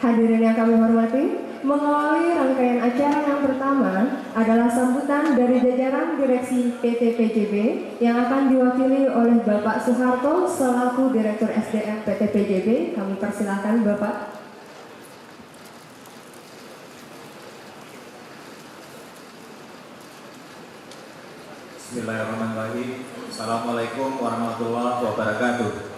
Hadirin yang kami hormati, mengawali rangkaian acara yang pertama adalah sambutan dari jajaran Direksi PT PJB yang akan diwakili oleh Bapak Soeharto selaku Direktur SDM PT PJB. Kami persilahkan Bapak. Bismillahirrahmanirrahim. Assalamualaikum warahmatullahi wabarakatuh.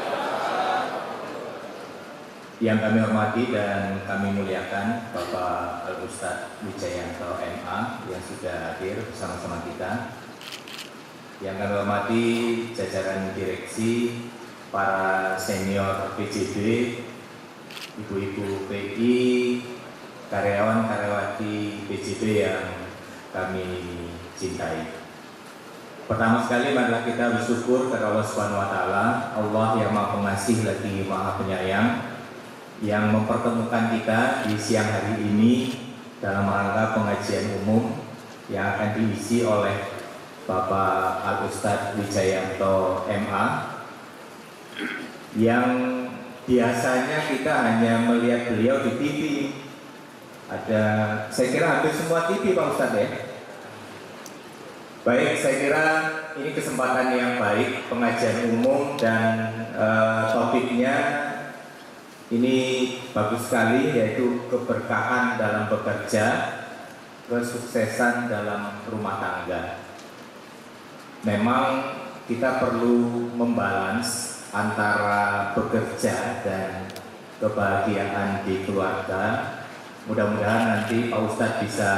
Yang kami hormati dan kami muliakan Bapak Al-Ustadz Wijayanto MA yang sudah hadir bersama-sama kita. Yang kami hormati jajaran direksi, para senior PJB, ibu-ibu PI, karyawan-karyawati PJB yang kami cintai. Pertama sekali marilah kita bersyukur kepada Allah Subhanahu wa taala, Allah yang Maha Pengasih lagi Maha Penyayang, yang mempertemukan kita di siang hari ini dalam rangka pengajian umum yang akan diisi oleh Bapak Al-Ustadz Wijayanto MA, yang biasanya kita hanya melihat beliau di TV. Saya kira hampir semua TV Pak Ustadz ya. Baik, saya kira ini kesempatan yang baik, pengajian umum dan topiknya ini bagus sekali, yaitu keberkahan dalam bekerja, kesuksesan dalam rumah tangga. Memang kita perlu membalans antara bekerja dan kebahagiaan di keluarga. Mudah-mudahan nanti Pak Ustadz bisa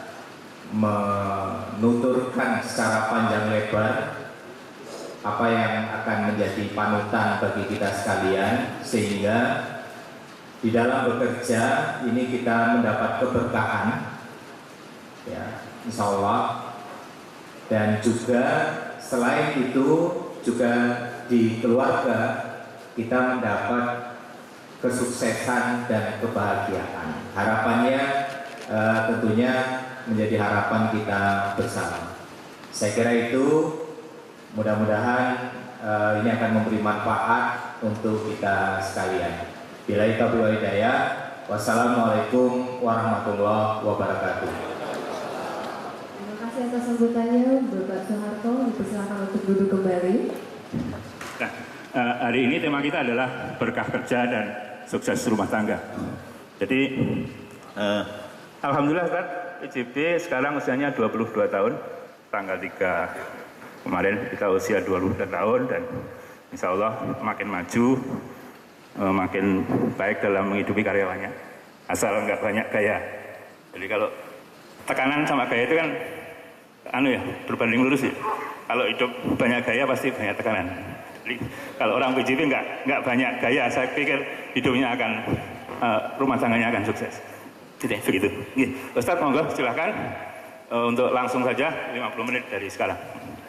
menuturkan secara panjang lebar apa yang akan menjadi panutan bagi kita sekalian, sehingga di dalam bekerja ini kita mendapat keberkahan, ya, insya Allah. Dan juga selain itu juga di keluarga kita mendapat kesuksesan dan kebahagiaan. Harapannya tentunya menjadi harapan kita bersama. Saya kira itu mudah-mudahan ini akan memberi manfaat untuk kita sekalian. Billahi taufiq wal hidayah. Wassalamualaikum warahmatullahi wabarakatuh. Terima kasih atas sambutannya Bapak Soeharto. Dipersilakan untuk duduk kembali. Nah, hari ini tema kita adalah berkah kerja dan sukses rumah tangga. Jadi, alhamdulillah Ustaz, PJB sekarang usianya 22 tahun. Tanggal 3 kemarin kita usia 22 tahun dan insya Allah makin maju, makin baik dalam menghidupi karyawannya, asal nggak banyak gaya. Jadi kalau tekanan sama gaya itu kan berbanding lurus ya. Kalau hidup banyak gaya pasti banyak tekanan. Jadi kalau orang PJB nggak banyak gaya, saya pikir hidupnya akan rumah tangganya akan sukses. Jadi begitu. Ustadz monggo silahkan untuk langsung saja 50 menit dari sekarang.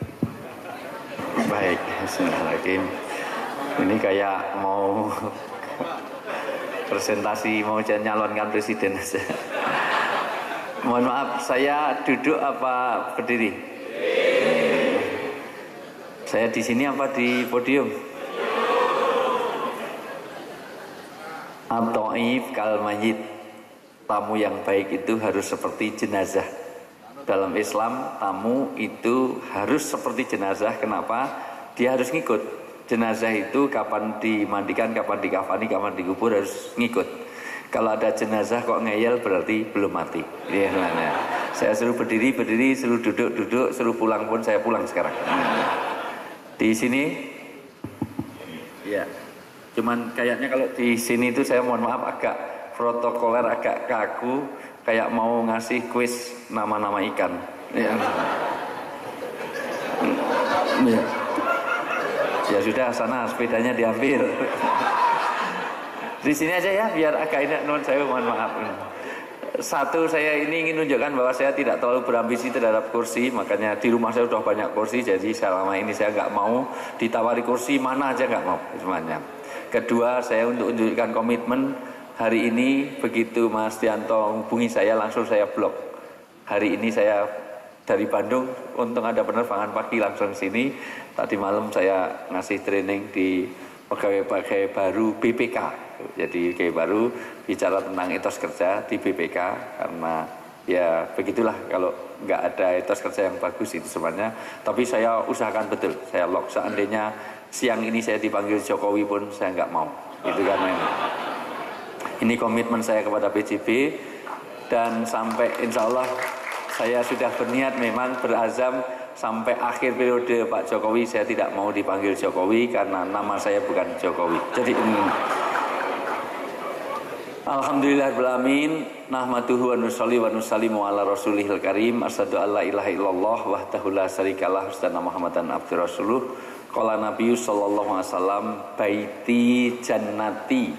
Baik, bismillahirrahmanirrahim. Ini kayak mau presentasi, mau nyalonkan presiden saja. Mohon maaf, saya duduk apa berdiri? Saya di sini apa di podium? At-ta'if kal mayyit. Tamu yang baik itu harus seperti jenazah. Dalam Islam, tamu itu harus seperti jenazah. Kenapa? Dia harus ngikut. Jenazah itu kapan dimandikan, kapan dikafani, kapan dikubur harus ngikut. Kalau ada jenazah kok ngeyel berarti belum mati. Ya, nah. Saya suruh berdiri, suruh duduk, suruh pulang pun saya pulang sekarang. Di sini, ya. Cuman kayaknya kalau di sini itu saya mohon maaf agak protokoler, agak kaku. Kayak mau ngasih kuis nama-nama ikan. Ya. Ya sudah, sana sepedanya diambil. Di sini aja ya, biar agak ini non saya mohon maaf. Satu, saya ini ingin menunjukkan bahwa saya tidak terlalu berambisi terhadap kursi, makanya di rumah saya sudah banyak kursi, jadi selama ini saya nggak mau ditawari kursi mana aja nggak mau semuanya. Kedua, saya untuk menunjukkan komitmen. Hari ini begitu Mas Tianto hubungi saya, langsung saya blok. Hari ini saya dari Bandung, untung ada penerbangan pagi langsung sini. Tadi malam saya ngasih training di pegawai baru BPK. Jadi pegawai baru bicara tentang etos kerja di BPK, karena ya begitulah, kalau nggak ada etos kerja yang bagus itu sebenarnya. Tapi saya usahakan betul, saya lock. Seandainya siang ini saya dipanggil Jokowi pun saya nggak mau. Itu kan ini komitmen saya kepada PJB, dan sampai insya Allah saya sudah berniat, memang berazam sampai akhir periode Pak Jokowi saya tidak mau dipanggil Jokowi karena nama saya bukan Jokowi. Jadi alhamdulillahirrahmanirrahim, nahmaduhu wa nusalli wa nusallimu ala rasulihil karim, asyhadu alla ilaha illallah wahdahu la syarikalah, wa Muhammadan abdur rasuluh. Qala nabiyyu sallallahu alaihi wasallam, baiti jannati.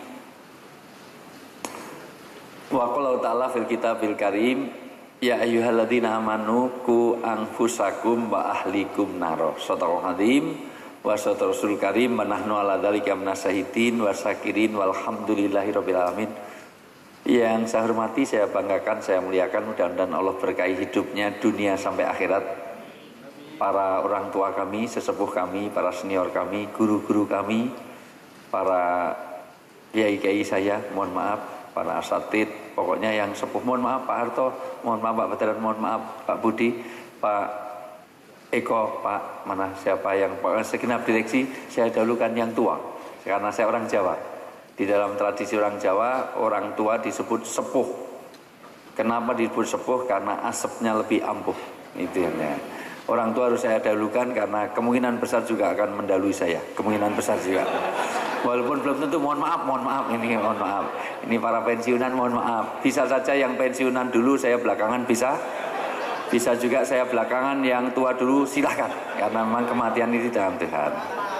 Wa qala ta'ala fil kitabil karim, ya ayyuhalladzina amanu qu anfusakum wa ahlikum naro. Shadaqal azim wa shadaqal rasul karim, wa nahnu ala dzalika minasyahitin wa syakirin walhamdulillahirabbil alamin. Yang saya hormati, saya banggakan, saya muliakan, mudah-mudahan Allah berkahi hidupnya dunia sampai akhirat. Para orang tua kami, sesepuh kami, para senior kami, guru-guru kami, para kiai-kiai saya, mohon maaf, para asatid, pokoknya yang sepuh, mohon maaf Pak Harto, mohon maaf Pak Badran, mohon maaf Pak Budi, Pak Eko, Pak mana siapa yang segenap direksi, saya dahulukan yang tua, karena saya orang Jawa. Di dalam tradisi orang Jawa, orang tua disebut sepuh. Kenapa disebut sepuh? Karena asapnya lebih ampuh. Itu yang ya. Orang tua harus saya dahulukan karena kemungkinan besar juga akan mendahului saya. Kemungkinan besar juga. Walaupun belum tentu, mohon maaf ini, mohon maaf. Ini para pensiunan, mohon maaf. Bisa saja yang pensiunan dulu, saya belakangan bisa. Bisa juga saya belakangan, yang tua dulu silahkan. Karena memang kematian itu dalam Tuhan.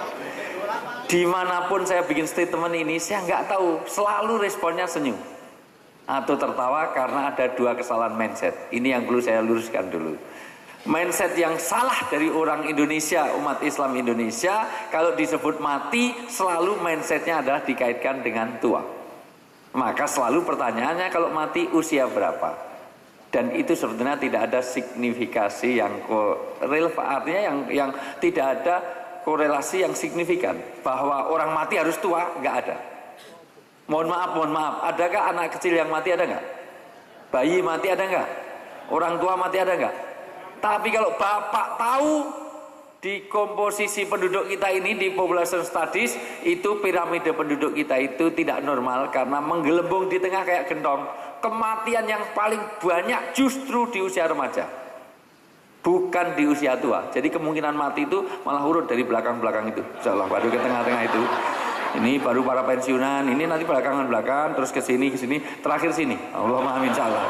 Dimanapun saya bikin statement ini, saya nggak tahu, selalu responnya senyum atau tertawa, karena ada dua kesalahan mindset. Ini yang perlu saya luruskan dulu. Mindset yang salah dari orang Indonesia, umat Islam Indonesia, kalau disebut mati, selalu mindsetnya adalah dikaitkan dengan tua. Maka selalu pertanyaannya, kalau mati usia berapa? Dan itu sebetulnya tidak ada signifikasi yang relevan, artinya yang tidak ada korelasi yang signifikan bahwa orang mati harus tua, nggak ada. Mohon maaf, adakah anak kecil yang mati, ada nggak? Bayi mati ada nggak? Orang tua mati ada nggak? Tapi kalau Bapak tahu di komposisi penduduk kita ini, di population studies, itu piramida penduduk kita itu tidak normal karena menggelembung di tengah kayak gentong. Kematian yang paling banyak justru di usia remaja, bukan di usia tua. Jadi kemungkinan mati itu malah urut dari belakang-belakang itu, insyaallah, baru ke tengah-tengah itu. Ini baru para pensiunan, ini nanti belakang-belakang, terus ke sini, terakhir sini. Allahumma amin, insyaallah.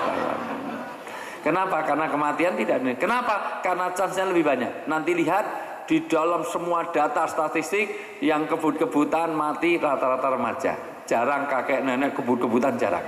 Kenapa? Karena kematian tidak. Kenapa? Karena chance-nya lebih banyak. Nanti lihat di dalam semua data statistik, yang kebut-kebutan mati rata-rata remaja. Jarang kakek nenek kebut-kebutan, jarang.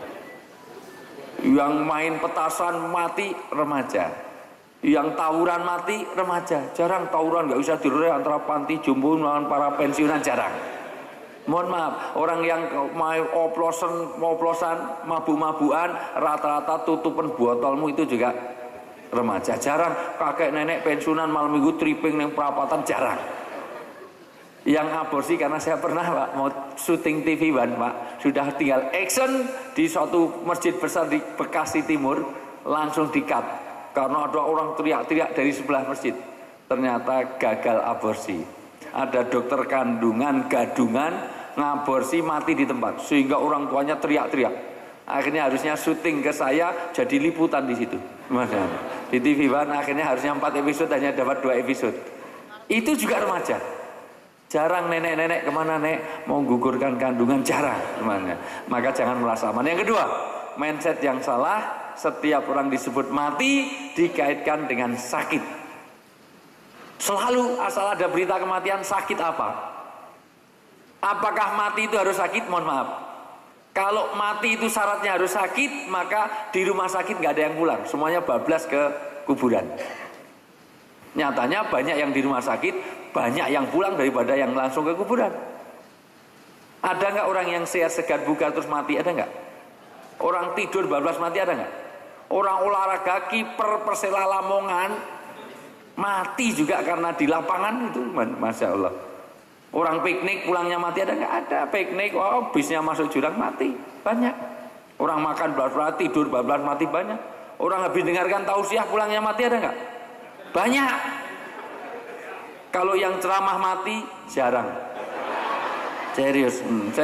Yang main petasan mati remaja. Yang tawuran mati remaja. Jarang tawuran, nggak bisa dirurai antara panti jompo dengan para pensiunan, jarang. Mohon maaf, orang yang main oplosan, mabuk-mabukan, rata-rata tutupan botolmu itu juga remaja. Jarang kakek nenek pensiunan malam minggu tripping yang perapatan, jarang. Yang aborsi, karena saya pernah Pak mau syuting TV One Pak, sudah tinggal action di suatu masjid besar di Bekasi Timur, langsung di-cut karena ada orang teriak-teriak dari sebelah masjid. Ternyata gagal aborsi. Ada dokter kandungan gadungan ngaborsi, mati di tempat, sehingga orang tuanya teriak-teriak. Akhirnya harusnya syuting ke saya, jadi liputan di situ. Di TV One akhirnya harusnya 4 episode, hanya dapat 2 episode. Itu juga remaja. Jarang nenek-nenek kemana nek mau gugurkan kandungan, jarang kemana. Maka jangan merasa aman. Yang kedua, mindset yang salah, setiap orang disebut mati dikaitkan dengan sakit. Selalu asal ada berita kematian, sakit apa? Apakah mati itu harus sakit? Mohon maaf. Kalau mati itu syaratnya harus sakit, maka di rumah sakit nggak ada yang pulang, semuanya bablas ke kuburan. Nyatanya banyak yang di rumah sakit, banyak yang pulang daripada yang langsung ke kuburan. Ada nggak orang yang sehat segar bugar terus mati? Ada nggak? Orang tidur bablas mati, ada nggak? Orang olahraga kiper Persela Lamongan mati juga karena di lapangan itu, masya Allah. Orang piknik pulangnya mati ada nggak? Ada. Piknik, oh bisnya masuk jurang mati, banyak. Orang makan belas-belas tidur belas mati banyak. Orang habis dengarkan tausiah pulangnya mati ada nggak? Banyak. Kalau yang ceramah mati jarang. Serius.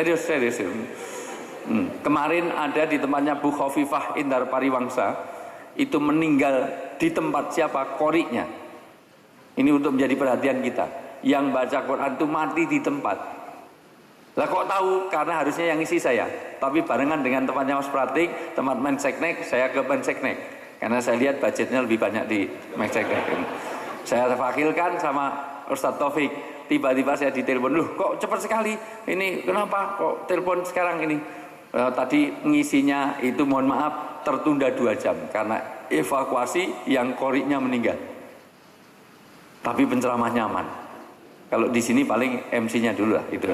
Kemarin ada di tempatnya Bu Khofifah Indar Pariwangsa, itu meninggal di tempat siapa? Koriknya. Ini untuk menjadi perhatian kita. Yang baca Quran itu mati di tempat. Lah kok tahu? Karena harusnya yang isi saya. Tapi barengan dengan tempatnya Mas Pratik, tempat Menseknek, saya ke Menseknek. Karena saya lihat budgetnya lebih banyak di Menseknek. Saya wakilkan sama Ustadz Taufik. Tiba-tiba saya ditelepon, loh kok cepat sekali? Ini kenapa kok telepon sekarang ini? Tadi ngisinya itu mohon maaf tertunda 2 jam karena evakuasi yang koriknya meninggal. Tapi penceramah nyaman. Kalau di sini paling MC-nya dulu lah gitu.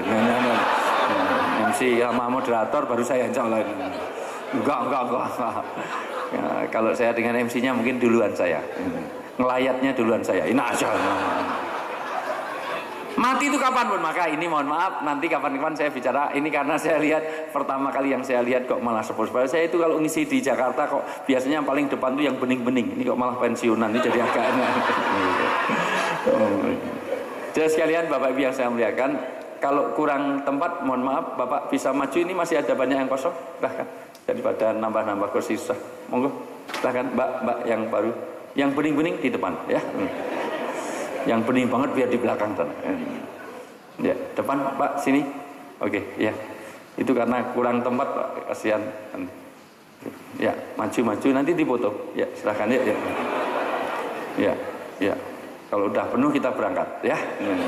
MC sama moderator baru saya insya Allah. Enggak. Ya, kalau saya dengan MC-nya mungkin duluan saya. Ngelayatnya duluan saya. Ini aja. Mati itu kapan pun, maka ini mohon maaf nanti kapan-kapan saya bicara ini karena saya lihat pertama kali yang saya lihat kok malah sepuh-sepuh. Saya itu kalau ngisi di Jakarta kok biasanya yang paling depan tuh yang bening-bening, ini kok malah pensiunan, ini jadi agak enak. Jadi sekalian Bapak Ibu yang saya muliakan, kalau kurang tempat mohon maaf Bapak bisa maju, ini masih ada banyak yang kosong, silahkan daripada nambah-nambah kursi susah, monggo silahkan Mbak yang baru, yang bening-bening di depan ya. Yang bening banget biar di belakang sana. Ya, depan Pak sini. Oke, ya. Itu karena kurang tempat Pak, kasihan. Ya, maju nanti dipoto. Ya, silakan ya. Ya. Kalau udah penuh kita berangkat, ya.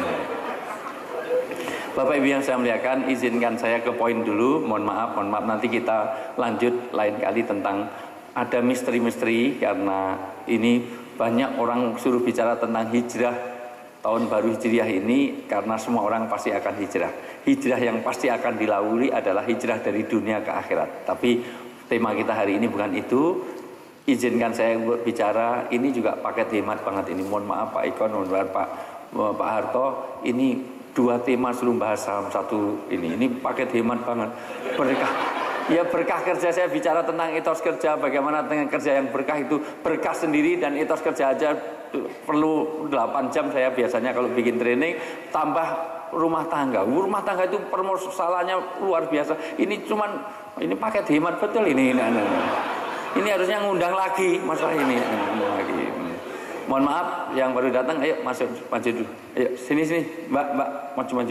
Bapak Ibu yang saya muliakan, izinkan saya ke poin dulu. Mohon maaf nanti kita lanjut lain kali tentang ada misteri-misteri karena ini banyak orang suruh bicara tentang hijrah tahun baru hijriah ini karena semua orang pasti akan hijrah. Hijrah yang pasti akan dilalui adalah hijrah dari dunia ke akhirat. Tapi tema kita hari ini bukan itu. Izinkan saya bicara, ini juga paket hemat banget ini. Mohon maaf Pak Ikon, mohon maaf Pak Harto, ini 2 tema sebelum bahas salam satu ini. Ini paket hemat banget. Berkah. Ya berkah kerja, saya bicara tentang etos kerja, bagaimana dengan kerja yang berkah itu berkah sendiri, dan etos kerja aja perlu 8 jam saya biasanya kalau bikin training, tambah rumah tangga itu permasalahannya luar biasa. Ini paket hemat betul ini harusnya ngundang lagi masalah ini lagi. Mohon maaf yang baru datang, ayo masuk maju dulu, ayo sini mbak maju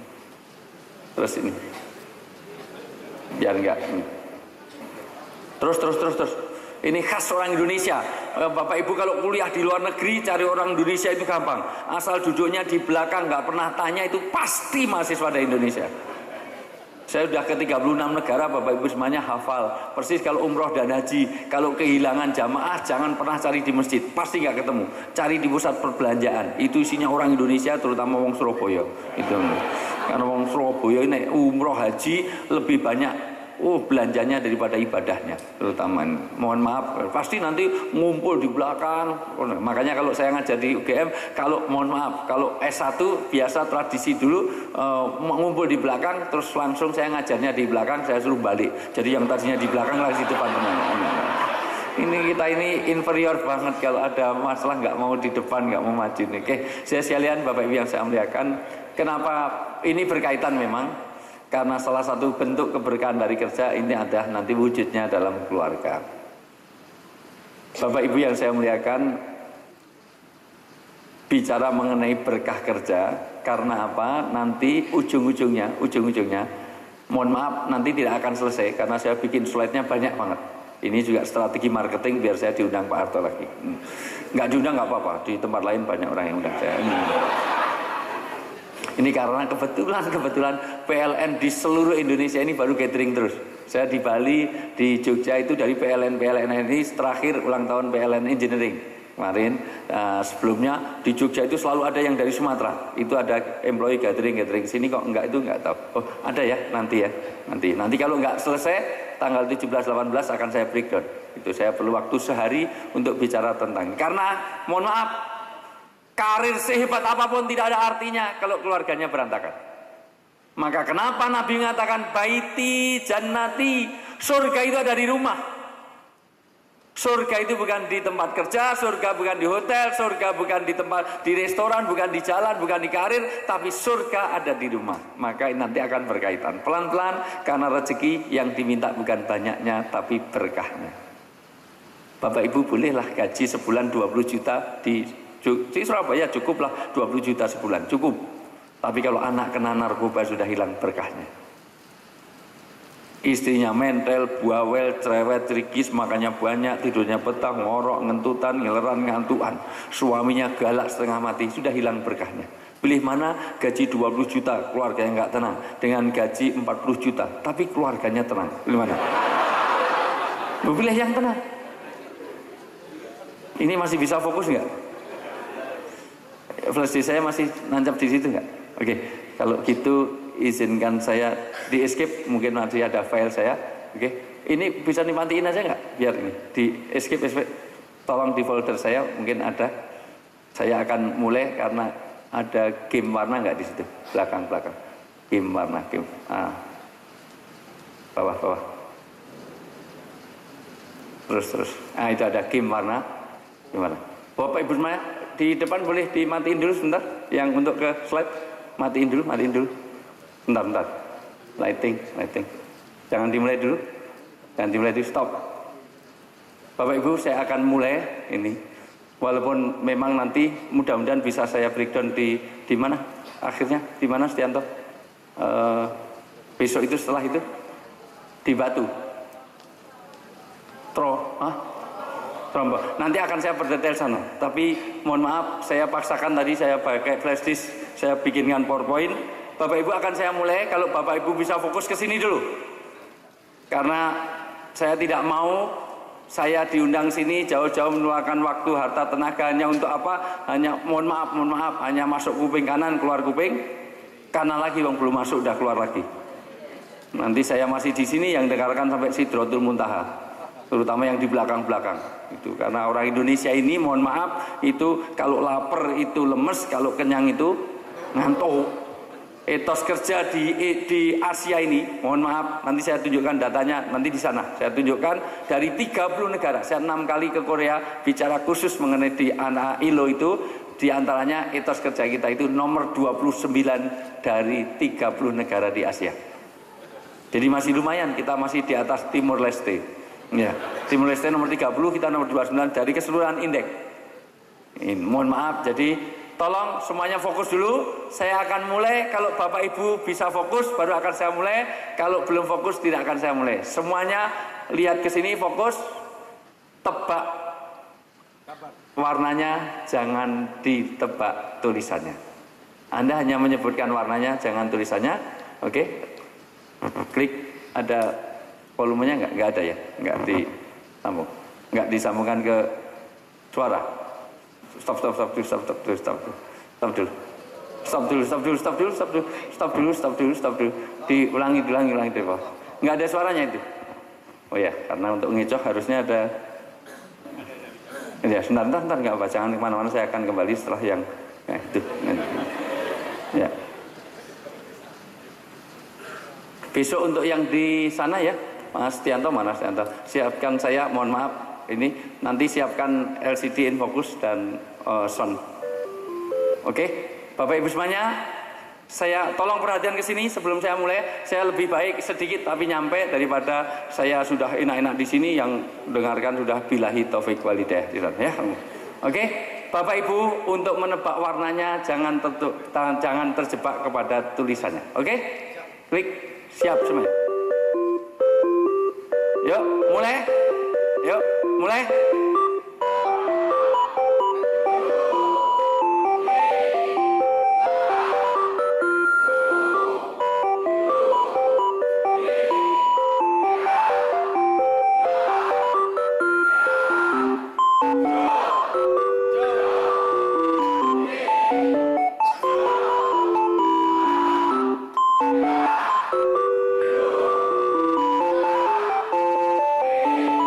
terus ini biar enggak. Terus. Ini khas orang Indonesia. Bapak Ibu kalau kuliah di luar negeri cari orang Indonesia itu gampang. Asal duduknya di belakang, nggak pernah tanya, itu pasti mahasiswa dari Indonesia. Saya sudah ke 36 negara, Bapak Ibu semuanya hafal. Persis kalau umroh dan haji, kalau kehilangan jamaah jangan pernah cari di masjid, pasti nggak ketemu. Cari di pusat perbelanjaan, itu isinya orang Indonesia, terutama wong Surabaya. Itu. Karena wong Surabaya ini umroh haji lebih banyak belanjanya daripada ibadahnya, terutama. Mohon maaf, pasti nanti ngumpul di belakang. Makanya kalau saya ngajar di UGM, kalau mohon maaf, kalau S1 biasa tradisi dulu ngumpul di belakang, terus langsung saya ngajarnya di belakang, saya suruh balik. Jadi yang tadinya di belakang lagi di depan. Kita ini inferior banget kalau ada masalah nggak mau di depan, nggak mau maju nih. Oke, saya sekalian Bapak Ibu yang saya muliakan, kenapa ini berkaitan memang? Karena salah satu bentuk keberkahan dari kerja ini ada nanti wujudnya dalam keluarga. Bapak Ibu yang saya muliakan, bicara mengenai berkah kerja, karena apa? Nanti ujung-ujungnya, mohon maaf nanti tidak akan selesai karena saya bikin slide-nya banyak banget. Ini juga strategi marketing biar saya diundang Pak Harto lagi. Nggak diundang nggak apa-apa, di tempat lain banyak orang yang undang saya. Ini karena kebetulan PLN di seluruh Indonesia ini baru catering terus. Saya di Bali, di Jogja itu dari PLN ini terakhir ulang tahun PLN Engineering kemarin. Sebelumnya di Jogja itu selalu ada yang dari Sumatera. Itu ada employee gathering sini kok enggak, itu enggak tahu. Oh ada ya nanti. Nanti kalau enggak selesai tanggal 17-18 akan saya breakdown. Itu saya perlu waktu sehari untuk bicara tentang ini. Karena mohon maaf, karir sehebat apapun tidak ada artinya kalau keluarganya berantakan. Maka kenapa Nabi mengatakan baiti jannati, surga itu ada di rumah. Surga itu bukan di tempat kerja, surga bukan di hotel, surga bukan di tempat di restoran, bukan di jalan, bukan di karir, tapi surga ada di rumah. Maka nanti akan berkaitan pelan-pelan, karena rezeki yang diminta bukan banyaknya tapi berkahnya. Bapak Ibu bolehlah gaji sebulan 20 juta di Surabaya, cukuplah 20 juta sebulan, cukup. Tapi kalau anak kena narkoba sudah hilang berkahnya. Istrinya mentel, bawel, cerewet, cerikis, makannya banyak, tidurnya petang, ngorok, ngentutan, ngileran, ngantuan. Suaminya galak setengah mati, sudah hilang berkahnya. Pilih mana? Gaji 20 juta, keluarganya nggak tenang. Dengan gaji 40 juta, tapi keluarganya tenang. Pilih mana? Pilih yang tenang. Ini masih bisa fokus nggak? Flash disk saya masih nancap di situ nggak? Oke, kalau gitu izinkan saya di escape, mungkin nanti ada file saya. Oke, ini bisa dimatiin aja nggak? Biar ini di escape, tolong di folder saya mungkin ada. Saya akan mulai karena ada game warna nggak di situ, belakang game warna, game bawah terus itu ada game warna. Gimana? Bapak Ibu semuanya di depan boleh dimatiin dulu sebentar, yang untuk ke slide matiin dulu. Bentar. Lighting. Jangan dimulai dulu, stop. Bapak Ibu, saya akan mulai ini. Walaupun memang nanti mudah-mudahan bisa saya breakdown di mana akhirnya, di mana Stianto? Besok itu setelah itu di Batu. Trombok. Nanti akan saya berdetail sana. Tapi mohon maaf, saya paksakan tadi saya pakai flash disk, saya bikinkan PowerPoint. Bapak Ibu akan saya mulai, kalau Bapak Ibu bisa fokus ke sini dulu. Karena saya tidak mau saya diundang sini jauh-jauh meluangkan waktu, harta, tenaga hanya untuk apa? Hanya mohon maaf, hanya masuk kuping kanan, keluar kuping kanan lagi, bang belum masuk udah keluar lagi. Nanti saya masih di sini yang dengarkan sampai Sidratul Muntaha, terutama yang di belakang-belakang. Itu karena orang Indonesia ini mohon maaf itu kalau lapar itu lemes, kalau kenyang itu ngantuk. Etos kerja di Asia ini, mohon maaf, nanti saya tunjukkan datanya nanti di sana. Saya tunjukkan dari 30 negara. Saya 6 kali ke Korea bicara khusus mengenai di ILO itu, di antaranya etos kerja kita itu nomor 29 dari 30 negara di Asia. Jadi masih lumayan, kita masih di atas Timur Leste. Ya, Timur Leste nomor 30, kita nomor 29 dari keseluruhan indeks. Mohon maaf, jadi tolong semuanya fokus dulu. Saya akan mulai, kalau Bapak Ibu bisa fokus baru akan saya mulai. Kalau belum fokus tidak akan saya mulai. Semuanya lihat ke sini, fokus. Tebak warnanya, jangan ditebak tulisannya. Anda hanya menyebutkan warnanya, jangan tulisannya. Oke? Klik, ada volumenya enggak? Enggak ada ya? Enggak disambung. Enggak disambungkan ke suara. Stop dulu. Diulangi deh, Pak. Enggak ada suaranya itu. Oh ya, karena untuk ngecoh harusnya ada. Ya, sebentar enggak apa, jangan kemana-mana, saya akan kembali setelah yang itu. Ya. Besok untuk yang di sana ya, Mas Stianto, mana Stianto? Siapkan saya, mohon maaf, ini nanti siapkan LCD in focus dan sound. Oke, Bapak Ibu semuanya, saya tolong perhatian ke sini sebelum saya mulai. Saya lebih baik sedikit tapi nyampe daripada saya sudah enak-enak di sini yang dengarkan sudah billahi taufik walhidayah ya. Oke, Bapak Ibu, untuk menebak warnanya jangan terjebak kepada tulisannya. Oke? Klik, siap semuanya. Yuk, mulai.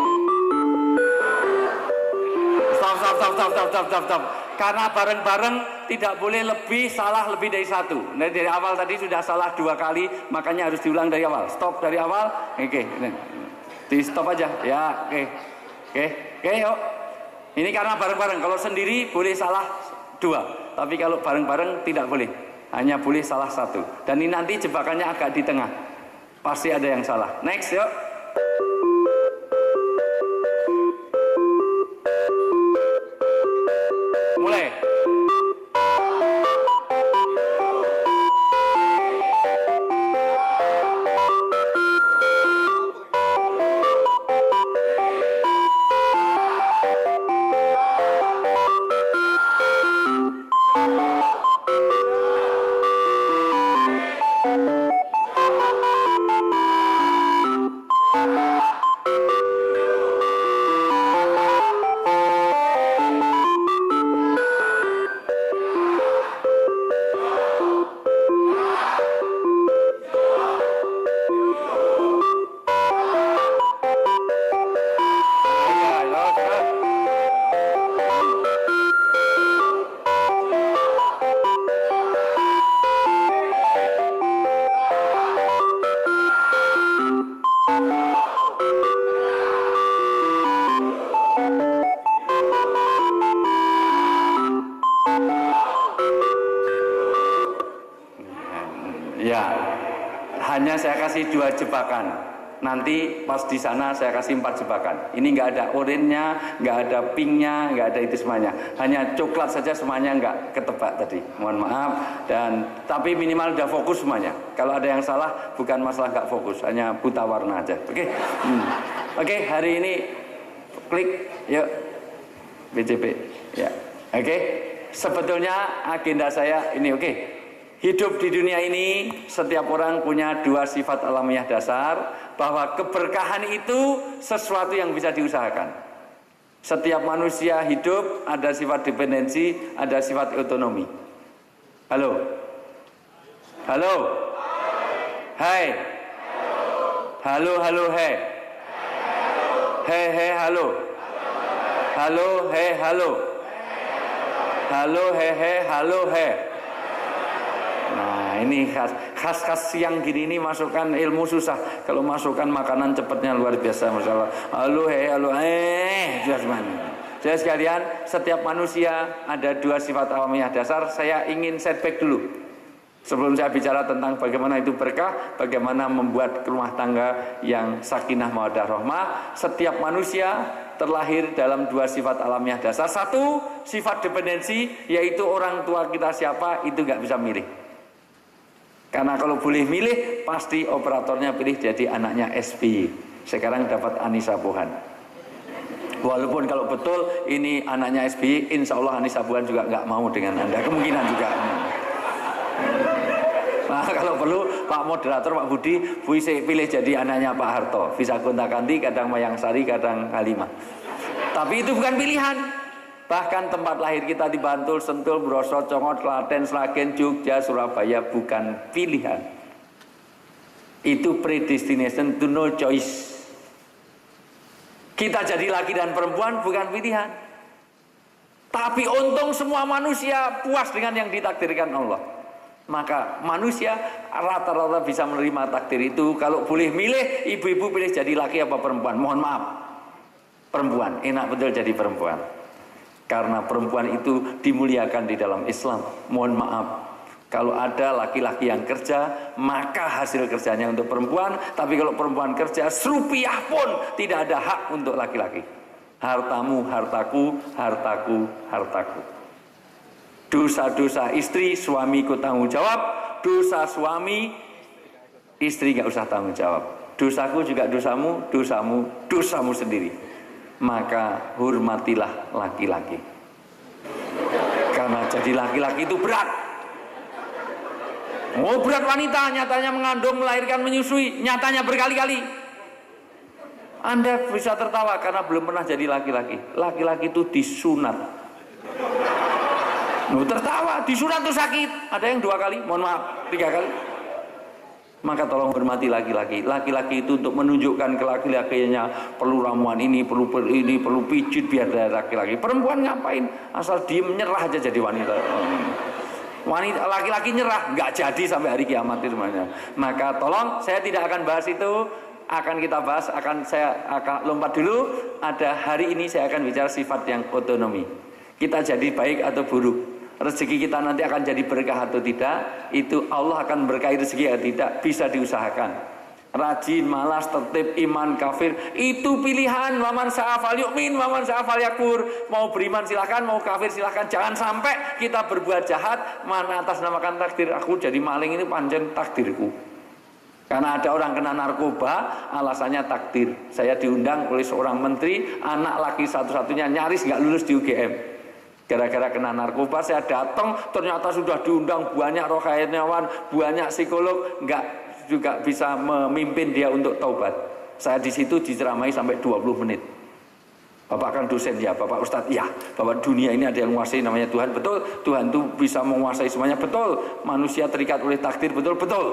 Stop. Karena bareng-bareng tidak boleh salah lebih dari satu. Nah, dari awal tadi sudah salah 2 kali, makanya harus diulang dari awal. Stop dari awal. Oke. Di stop aja. Ya, oke. Oke, yuk. Ini karena bareng-bareng. Kalau sendiri boleh salah 2, tapi kalau bareng-bareng tidak boleh. Hanya boleh salah 1. Dan ini nanti jebakannya agak di tengah. Pasti ada yang salah. Next, yuk. Mulai. Ya, hanya saya kasih 2 jebakan. Nanti pas di sana saya kasih 4 jebakan. Ini nggak ada orange-nya, nggak ada pink-nya, nggak ada itu semuanya. Hanya coklat saja semuanya nggak ketebak tadi. Mohon maaf. Tapi minimal udah fokus semuanya. Kalau ada yang salah bukan masalah nggak fokus, hanya buta warna aja. Oke? Oke, hari ini klik, yuk BCP. Ya, oke. Sebetulnya agenda saya ini oke. Hidup di dunia ini setiap orang punya 2 sifat alamiah dasar, bahwa keberkahan itu sesuatu yang bisa diusahakan. Setiap manusia hidup ada sifat dependensi, ada sifat otonomi. Halo? Halo? Hai? Halo, halo, hai? Hei, halo? Halo, hei, halo? Halo, hei, halo, hei? Nah, ini khas siang gini ini masukkan ilmu susah. Kalau masukkan makanan cepatnya luar biasa, masalah. Halo, halo, jelas mana? Jadi sekalian, setiap manusia ada 2 sifat alamiah dasar. Saya ingin setback dulu. Sebelum saya bicara tentang bagaimana itu berkah, bagaimana membuat rumah tangga yang sakinah mawaddah rahmah. Setiap manusia terlahir dalam 2 sifat alamiah dasar. 1, sifat dependensi, yaitu orang tua kita siapa itu nggak bisa milih. Karena kalau boleh milih, pasti operatornya pilih jadi anaknya SBY. Sekarang dapat Anissa Pohan. Walaupun kalau betul ini anaknya SBY, insya Allah Anissa Pohan juga nggak mau dengan Anda. Kemungkinan juga. Nah, kalau perlu Pak Moderator, Pak Budi, pilih jadi anaknya Pak Harto. Bisa gonta-ganti, kadang Mayang Sari, kadang Halimah. Tapi itu bukan pilihan. Bahkan tempat lahir kita di Bantul, Sentul, Brosot, Congot, Klaten, Sragen, Jogja, Surabaya bukan pilihan. Itu predestination to no choice. Kita jadi laki dan perempuan bukan pilihan. Tapi untung semua manusia puas dengan yang ditakdirkan Allah. Maka manusia rata-rata bisa menerima takdir itu. Kalau boleh milih, ibu-ibu pilih jadi laki apa perempuan? Mohon maaf, perempuan. Enak betul jadi perempuan. Karena perempuan itu dimuliakan di dalam Islam. Mohon maaf, kalau ada laki-laki yang kerja, maka hasil kerjanya untuk perempuan. Tapi kalau perempuan kerja, serupiah pun tidak ada hak untuk laki-laki. Hartamu, hartaku, hartaku, hartaku. Dosa-dosa istri, suamiku tanggung jawab. Dosa suami, istri gak usah tanggung jawab. Dosaku juga dosamu, dosamu, dosamu sendiri. Maka hormatilah laki-laki. Karena jadi laki-laki itu berat. Oh, berat wanita, nyatanya mengandung, melahirkan, menyusui, nyatanya berkali-kali. Anda bisa tertawa karena belum pernah jadi laki-laki. Laki-laki itu disunat. Tertawa, disunat itu sakit. Ada yang 2 kali, mohon maaf, 3 kali. Maka tolong hormati laki-laki. Laki-laki itu untuk menunjukkan ke laki-lakinya perlu ramuan ini, perlu pijit biar dari laki-laki. Perempuan ngapain? Asal diem nyerah aja jadi wanita. Wanita laki-laki nyerah nggak jadi sampai hari kiamat itu semuanya. Maka tolong, saya tidak akan bahas itu, akan kita bahas, saya akan lompat dulu. Ada hari ini saya akan bicara sifat yang otonomi. Kita jadi baik atau buruk, rezeki kita nanti akan jadi berkah atau tidak, itu Allah akan berkahi rezeki atau tidak, bisa diusahakan. Rajin, malas, tertib, iman, kafir, itu pilihan. Waman sa'afal yu'min, waman sa'afal yakfur. Mau beriman silahkan, mau kafir silahkan. Jangan sampai kita berbuat jahat mana atas namakan takdir. Aku jadi maling ini panjang takdirku. Karena ada orang kena narkoba, alasannya takdir. Saya diundang oleh seorang menteri, anak laki satu-satunya nyaris nggak lulus di UGM. Gara-gara kena narkoba, saya datang, ternyata sudah diundang banyak rohaniawan, banyak psikolog, nggak juga bisa memimpin dia untuk taubat. Saya di situ diceramai sampai 20 menit. Bapak kan dosen ya, Bapak Ustadz ya, bahwa dunia ini ada yang menguasai namanya Tuhan, betul. Tuhan itu bisa menguasai semuanya, betul. Manusia terikat oleh takdir, betul.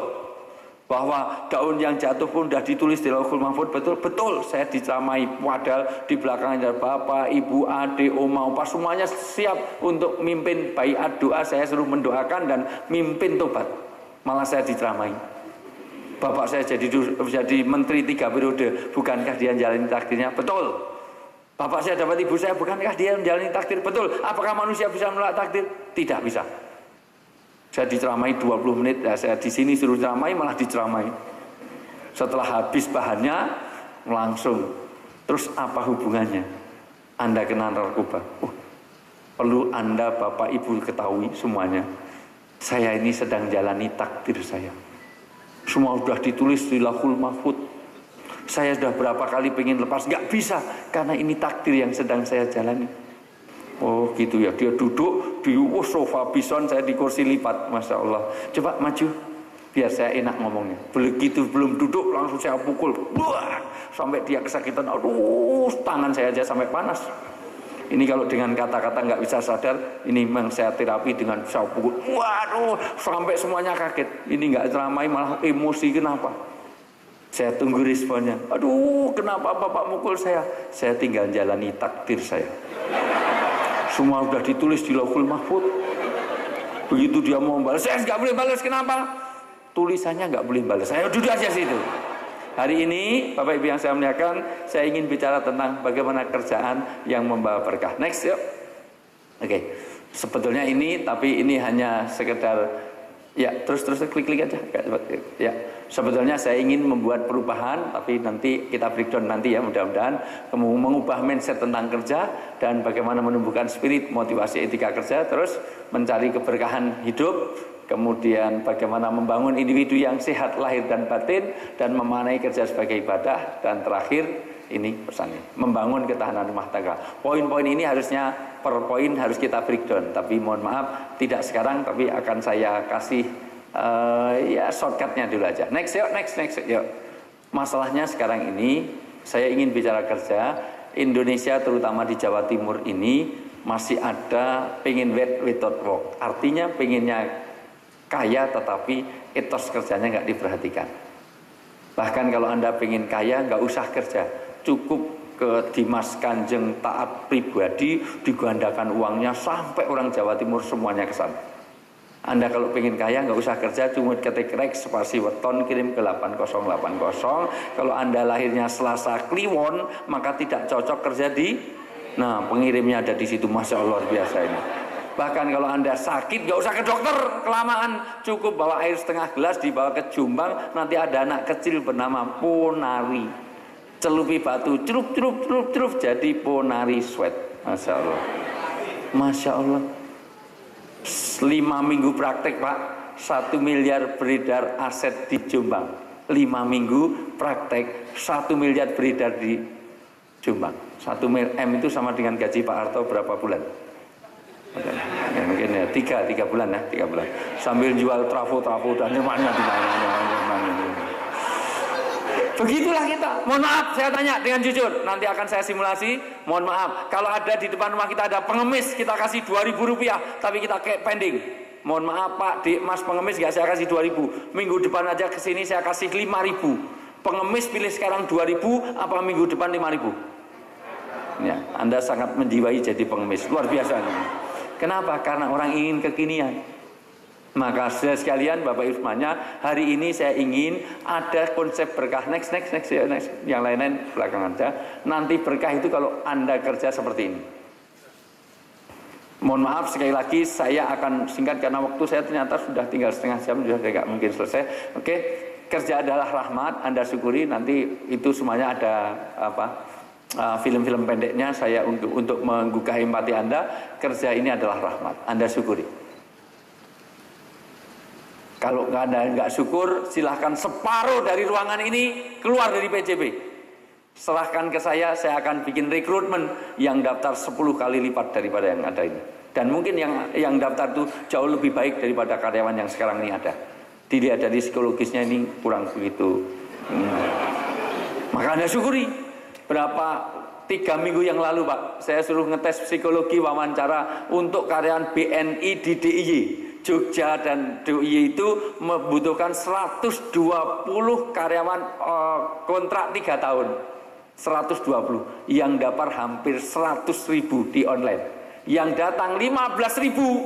Bahwa daun yang jatuh pun sudah ditulis di Lauhul Mahfuz, betul. Saya diceramai, padahal di belakangnya bapak, ibu, adik, oma, opa semuanya siap untuk mimpin baiat doa. Saya suruh mendoakan dan mimpin tobat. Malah saya diceramai. Bapak saya jadi menteri 3 periode, bukankah dia menjalani takdirnya? Betul. Bapak saya dapat ibu saya, bukankah dia menjalani takdir? Betul. Apakah manusia bisa menolak takdir? Tidak bisa. Saya diceramai 20 menit, ya saya di sini suruh ceramai, malah diceramai. Setelah habis bahannya, langsung. Terus apa hubungannya? Anda kena narkoba. Perlu Anda, Bapak, Ibu ketahui semuanya. Saya ini sedang jalani takdir saya. Semua sudah ditulis di Lauhul Mahfuz. Saya sudah berapa kali pengen lepas, nggak bisa, karena ini takdir yang sedang saya jalani. Oh gitu ya, dia duduk di sofa bison, saya di kursi lipat, Masya Allah. Coba maju, biar saya enak ngomongnya. Begitu belum duduk, langsung saya pukul. Wah, sampai dia kesakitan, aduh, tangan saya aja sampai panas. Ini kalau dengan kata-kata nggak bisa sadar, ini memang saya terapi dengan saya pukul. Waduh, sampai semuanya kaget. Ini nggak ceramai, malah emosi, kenapa? Saya tunggu responnya. Aduh, kenapa Bapak mukul saya? Saya tinggal jalani takdir saya. Semua sudah ditulis di Lauhul Mahfuz. Begitu dia mau balas, saya nggak boleh balas, kenapa? Tulisannya nggak boleh balas. Saya duduk aja situ. Hari ini, Bapak Ibu yang saya muliakan, saya ingin bicara tentang bagaimana kerjaan yang membawa berkah. Next, yuk. Oke. Sebetulnya ini, tapi ini hanya sekedar, ya terus klik aja. Ya, sebetulnya saya ingin membuat perubahan, tapi nanti kita breakdown nanti ya, mudah-mudahan mengubah mindset tentang kerja dan bagaimana menumbuhkan spirit, motivasi, etika kerja, terus mencari keberkahan hidup. Kemudian bagaimana membangun individu yang sehat lahir dan batin dan memaknai kerja sebagai ibadah, dan terakhir ini pesannya, membangun ketahanan rumah tangga. Poin-poin ini harusnya per poin harus kita breakdown, tapi mohon maaf tidak sekarang, tapi akan saya kasih ya shortcutnya dulu aja. Next yuk. Masalahnya sekarang ini saya ingin bicara kerja. Indonesia terutama di Jawa Timur ini masih ada pengen work without work, artinya pengennya kaya tetapi etos kerjanya nggak diperhatikan. Bahkan kalau Anda pengen kaya nggak usah kerja, cukup ke Dimas Kanjeng taat pribadi, digandakan uangnya sampai orang Jawa Timur semuanya ke sana. Anda kalau pengen kaya nggak usah kerja, cuma ketik rek spasi weton kirim ke 8080. Kalau Anda lahirnya Selasa Kliwon, maka tidak cocok kerja di, nah pengirimnya ada di situ. Masya Allah, luar biasa ini. Bahkan kalau Anda sakit, gak usah ke dokter kelamaan, cukup bawa air setengah gelas, dibawa ke Jombang, nanti ada anak kecil bernama Ponari, celupi batu, celup, jadi Ponari sweat. Masya Allah, Masya Allah. 5 minggu praktek Pak, 1 miliar beredar aset di Jombang. 5 minggu praktek, 1 miliar beredar di Jombang. 1 M itu sama dengan gaji Pak Harto berapa bulan? Ya, mungkin ya 3 bulan ya, 3 bulan sambil jual trafo dan nyamannya. Begitulah kita. Mohon maaf, saya tanya dengan jujur, nanti akan saya simulasi. Mohon maaf, kalau ada di depan rumah kita ada pengemis, kita kasih 2.000 rupiah, tapi kita kayak pending. Mohon maaf Pak, Dik, Mas pengemis nggak saya kasih 2.000. Minggu depan aja ke sini saya kasih 5.000. Pengemis pilih sekarang 2.000, apa minggu depan 5.000? Ya, Anda sangat menjiwai jadi pengemis, luar biasa. Kenapa? Karena orang ingin kekinian. Maka sekalian Bapak Ibu semuanya, hari ini saya ingin ada konsep berkah. Next, yang lain-lain belakangan aja. Nanti berkah itu kalau Anda kerja seperti ini. Mohon maaf sekali lagi saya akan singkat karena waktu saya ternyata sudah tinggal setengah jam, sudah tidak mungkin selesai. Oke, kerja adalah rahmat, Anda syukuri. Nanti itu semuanya ada film-film pendeknya saya untuk menggugah empati Anda. Kerja ini adalah rahmat, Anda syukuri. Kalau Anda nggak syukur, silahkan separuh dari ruangan ini keluar dari PJB. Serahkan ke saya akan bikin rekrutmen yang daftar 10 kali lipat daripada yang ada ini. Dan mungkin yang daftar itu jauh lebih baik daripada karyawan yang sekarang ini ada. Dilihat dari psikologisnya ini kurang begitu. Maka Anda syukuri. Berapa 3 minggu yang lalu Pak, saya suruh ngetes psikologi wawancara untuk karyawan BNI di DIY. Jogja dan DIY itu membutuhkan 120 karyawan kontrak 3 tahun. 120 yang dapat hampir 100.000 di online, yang datang 15.000.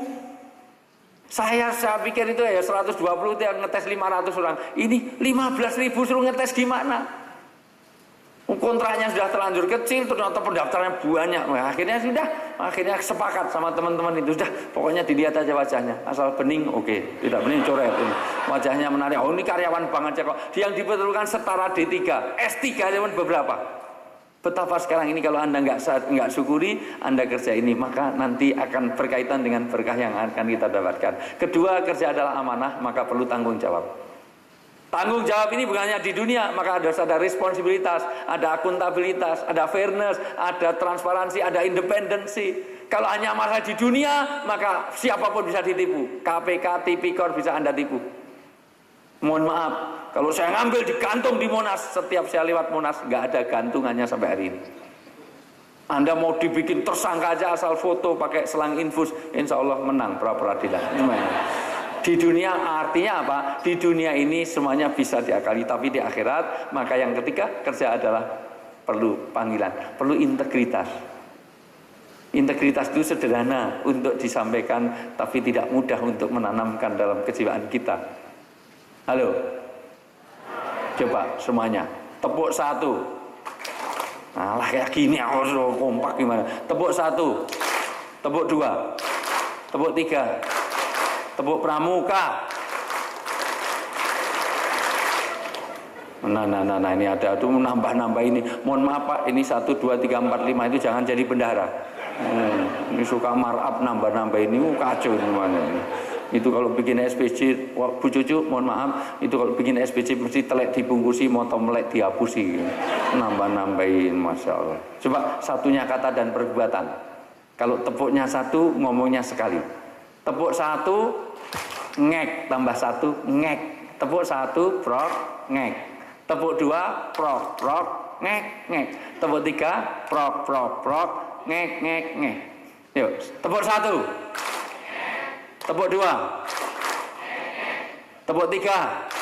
Saya pikir itu ya 120 itu yang ngetes 500 orang, ini 15.000 suruh ngetes gimana? Kontraknya sudah terlanjur kecil, ternyata pendaftarnya banyak. Akhirnya sepakat sama teman-teman itu, sudah pokoknya dilihat aja wajahnya, asal bening oke, tidak bening coret. Wajahnya menarik, oh ini karyawan banget ya kok. Yang diperlukan setara D3, S3 cuma beberapa. Betapa sekarang ini kalau Anda nggak syukuri, Anda kerja ini, maka nanti akan berkaitan dengan berkah yang akan kita dapatkan. Kedua, kerja adalah amanah, maka perlu tanggung jawab. Tanggung jawab ini bukan hanya di dunia, maka harus ada responsibilitas, ada akuntabilitas, ada fairness, ada transparansi, ada independensi. Kalau hanya masalah di dunia, maka siapapun bisa ditipu. KPK, Tipikor bisa Anda tipu. Mohon maaf, kalau saya ngambil di gantung di Monas, setiap saya lewat Monas, nggak ada gantungannya sampai hari ini. Anda mau dibikin tersangka aja asal foto pakai selang infus, insya Allah menang pra-peradilan. Di dunia artinya apa? Di dunia ini semuanya bisa diakali, tapi di akhirat, maka yang ketiga kerja adalah perlu panggilan, perlu integritas. Integritas itu sederhana untuk disampaikan, tapi tidak mudah untuk menanamkan dalam kejiwaan kita. Halo? Coba semuanya, tepuk 1. Alah kayak gini, harus kompak gimana? Tepuk 1, tepuk 2, tepuk 3. Tepuk pramuka. Nah ini ada tuh nambah ini. Mohon maaf Pak, ini 1, 2, 3, 4, 5 itu jangan jadi bendahara. Ini suka markup nambah ini, kacau semuanya ini. Itu kalau bikin SPJ, Bu Cucu, mohon maaf, itu kalau bikin SPJ mesti telek dibungkusi, moto melek dihapusi. Nambah-nambahin, Masya Allah. Coba satunya kata dan perbuatan. Kalau tepuknya 1, ngomongnya sekali. Tepuk 1, ngek, tambah 1, ngek. Tepuk 1, prok, ngek. Tepuk 2, prok, ngek, ngek. Tepuk 3, prok, ngek, ngek. Yuk, tepuk 1. Tepuk 2. Tepuk 3.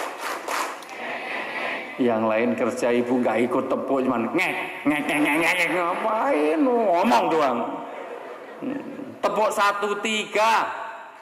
Yang lain kerja ibu nggak ikut tepuk, cuman ngek. Ngapain? Ngomong doang. Tepuk 1, 3.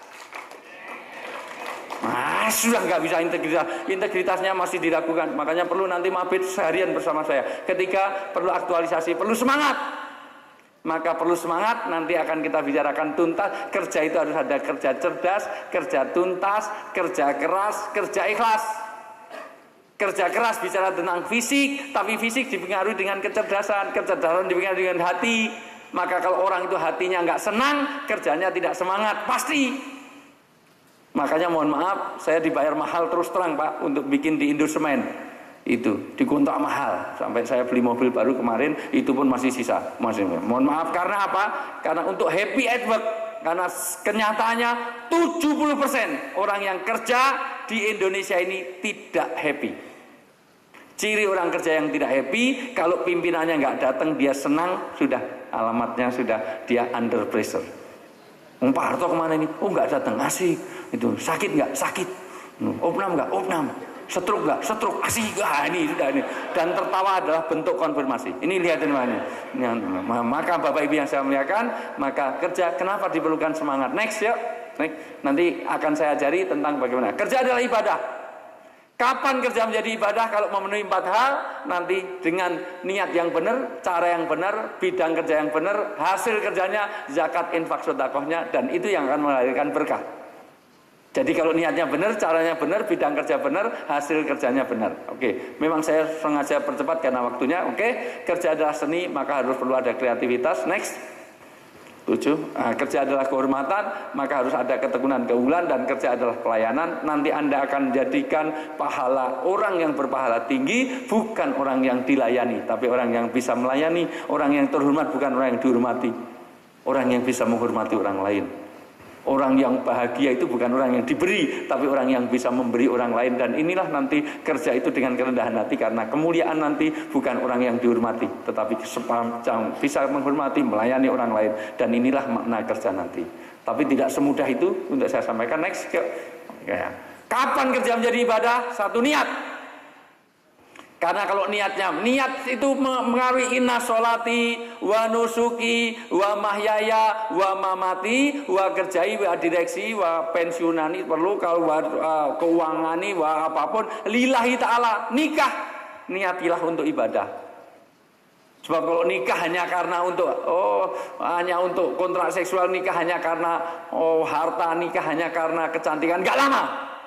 Sudah nggak bisa integritasnya masih diragukan, makanya perlu nanti mabit seharian bersama saya. Ketika perlu aktualisasi, perlu semangat, maka perlu semangat. Nanti akan kita bicarakan tuntas. Kerja itu harus ada kerja cerdas, kerja tuntas, kerja keras, kerja ikhlas. Kerja keras bicara tentang fisik, tapi fisik dipengaruhi dengan kecerdasan, kecerdasan dipengaruhi dengan hati. Maka kalau orang itu hatinya nggak senang, kerjanya tidak semangat, pasti. Makanya mohon maaf, saya dibayar mahal terus terang Pak untuk bikin di Indosemen. Itu dikontrak mahal, sampai saya beli mobil baru kemarin, itu pun masih sisa. Mohon maaf, karena apa? Karena untuk happy at work. Karena kenyataannya 70% orang yang kerja di Indonesia ini tidak happy. Ciri orang kerja yang tidak happy, kalau pimpinannya nggak datang dia senang, sudah alamatnya sudah dia under pressure. Pak Harto kemana ini? Oh nggak datang, asik. Itu sakit nggak? Sakit. Opnam nggak? Opnam. Stroke nggak? Stroke. Asik. Ini sudah ini. Dan tertawa adalah bentuk konfirmasi. Ini lihatin mana. Maka Bapak Ibu yang saya muliakan, maka kerja kenapa diperlukan semangat? Next yuk. Next. Nanti akan saya ajari tentang bagaimana kerja adalah ibadah. Kapan kerja menjadi ibadah? Kalau memenuhi 4 hal, nanti dengan niat yang benar, cara yang benar, bidang kerja yang benar, hasil kerjanya, zakat, infak, sedekahnya, dan itu yang akan melahirkan berkah. Jadi kalau niatnya benar, caranya benar, bidang kerja benar, hasil kerjanya benar. Oke, memang saya sengaja percepat karena waktunya. Oke, kerja adalah seni, maka harus perlu ada kreativitas. Next. 7. Kerja adalah kehormatan, maka harus ada ketekunan, keunggulan, dan kerja adalah pelayanan. Nanti Anda akan menjadikan pahala orang yang berpahala tinggi, bukan orang yang dilayani, tapi orang yang bisa melayani. Orang yang terhormat bukan orang yang dihormati, orang yang bisa menghormati orang lain. Orang yang bahagia itu bukan orang yang diberi, tapi orang yang bisa memberi orang lain. Dan inilah nanti kerja itu dengan kerendahan hati, karena kemuliaan nanti bukan orang yang dihormati, tetapi bisa menghormati, melayani orang lain. Dan inilah makna kerja nanti. Tapi tidak semudah itu untuk saya sampaikan. Next. Kapan kerja menjadi ibadah? 1, niat. Karena kalau niat itu mengaruhi inna sholati wa nusuki wa mahyaya wa mamati wa kerjai wa direksi wa pensiunani perlu kalau keuangani wa apapun lillahi ta'ala. Nikah niatilah untuk ibadah. Sebab kalau nikah hanya karena hanya untuk kontrak seksual, nikah hanya karena harta, nikah hanya karena kecantikan, enggak lama.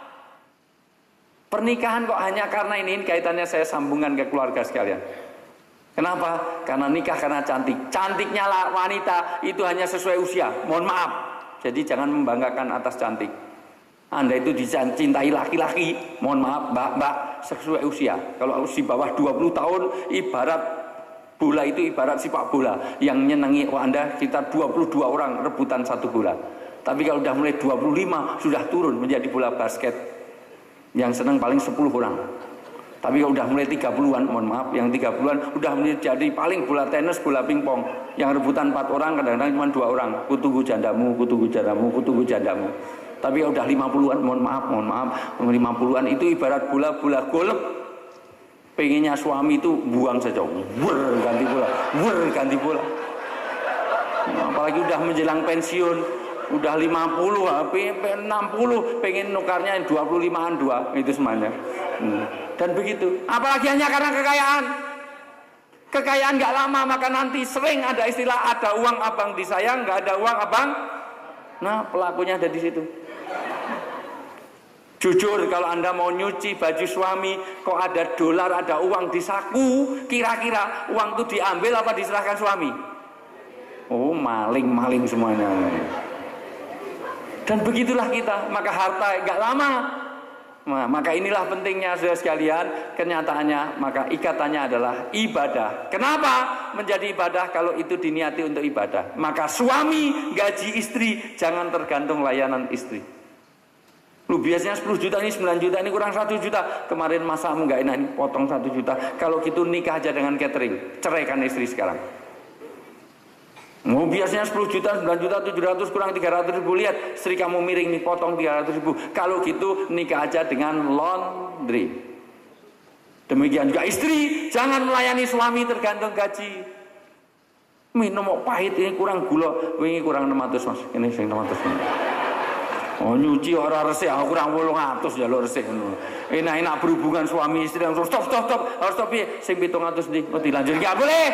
Pernikahan kok hanya karena ini kaitannya saya sambungkan ke keluarga sekalian. Kenapa? Karena nikah karena cantik. Cantiknya wanita itu hanya sesuai usia. Mohon maaf. Jadi jangan membanggakan atas cantik. Anda itu dicintai laki-laki, mohon maaf mbak, sesuai usia. Kalau di bawah 20 tahun ibarat bola itu ibarat sepak bola. Yang nyenangi Anda sekitar 22 orang rebutan satu bola. Tapi kalau sudah mulai 25 sudah turun menjadi bola basket. Yang senang paling 10 orang. Tapi kalau udah mulai 30-an, mohon maaf, yang 30-an udah menjadi paling bola tenis, bola pingpong. Yang rebutan 4 orang, kadang-kadang cuma 2 orang. Kutunggu jandamu, kutunggu jandamu, kutunggu jandamu. Tapi kalau udah 50-an, mohon maaf, 50-an itu ibarat bola-bola golf. Pengennya suami itu buang saja, ganti bola, ganti bola. Apalagi udah menjelang pensiun. Udah 50, 60, pengen nukarnya 25-an 2, itu semuanya. Dan begitu. Apalagi hanya karena kekayaan. Kekayaan gak lama, maka nanti sering ada istilah ada uang abang disayang, gak ada uang abang. Nah, pelakunya ada di situ. Jujur, kalau Anda mau nyuci baju suami, kok ada dolar, ada uang di saku, kira-kira uang itu diambil apa diserahkan suami? Oh, maling semuanya. Dan begitulah kita, maka harta gak lama. Maka inilah pentingnya saudara sekalian, kenyataannya, maka ikatannya adalah ibadah. Kenapa menjadi ibadah? Kalau itu diniati untuk ibadah, maka suami gaji istri jangan tergantung layanan istri. Lu biasanya 10 juta, ini 9 juta, ini kurang 1 juta. Kemarin masamu gak enak, ini potong 1 juta. Kalau gitu nikah aja dengan catering, ceraikan istri sekarang. Biasanya 10 juta, 9 juta, 700 kurang 300 ribu. Lihat, istri kamu miring nih, potong 300 ribu. Kalau gitu nikah aja dengan laundry. Demikian juga istri, jangan melayani suami tergantung gaji. Minum pahit, ini kurang gula, ini kurang 600 mas. Ini sing 600 ini. Oh nyuci orang resik, aku kurang 800 ya lo resik. Enak-enak berhubungan suami istri, harus stop, harus stop ya. Sing 700 nih, mau dilanjut, nggak boleh.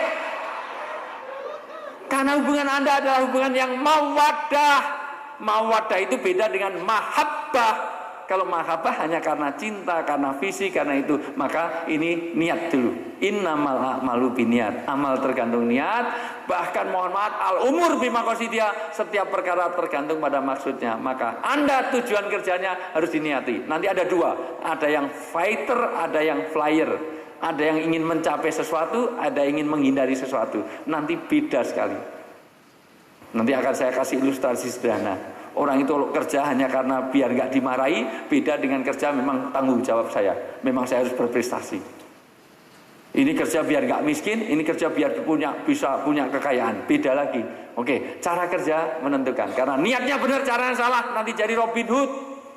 Karena hubungan Anda adalah hubungan yang mawaddah. Mawaddah itu beda dengan mahabbah. Kalau mahabbah hanya karena cinta, karena visi, karena itu, maka ini niat dulu. Innamal a'malu binniyat. Amal tergantung niat. Bahkan mohon maaf, al-umur bimaqasidiyah, setiap perkara tergantung pada maksudnya. Maka Anda tujuan kerjanya harus diniati. Nanti ada 2, ada yang fighter, ada yang flyer. Ada yang ingin mencapai sesuatu, ada yang ingin menghindari sesuatu. Nanti beda sekali. Nanti akan saya kasih ilustrasi sederhana. Orang itu kerja hanya karena biar nggak dimarahi, beda dengan kerja memang tanggung jawab saya. Memang saya harus berprestasi. Ini kerja biar nggak miskin, ini kerja biar bisa punya kekayaan. Beda lagi. Oke, cara kerja menentukan. Karena niatnya benar, caranya salah, nanti jadi Robin Hood.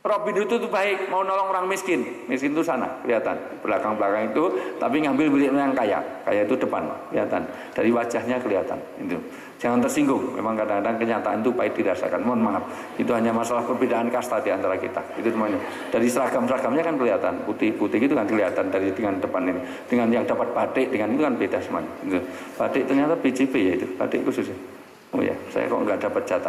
Robin Hood itu baik, mau nolong orang miskin. Miskin itu sana, kelihatan. Belakang-belakang itu, tapi ngambil milik yang kaya. Kaya itu depan, kelihatan. Dari wajahnya kelihatan. Itu. Jangan tersinggung. Memang kadang-kadang kenyataan itu pahit dirasakan. Mohon maaf. Itu hanya masalah perbedaan kasta di antara kita. Itu semuanya. Dari seragam-seragamnya kan kelihatan. Putih-putih itu kan kelihatan dari dengan depan ini. Dengan yang dapat batik, dengan itu kan beda semuanya. Itu. Batik ternyata BJP ya itu. Batik khususnya. Oh ya, saya kok nggak dapat jatah.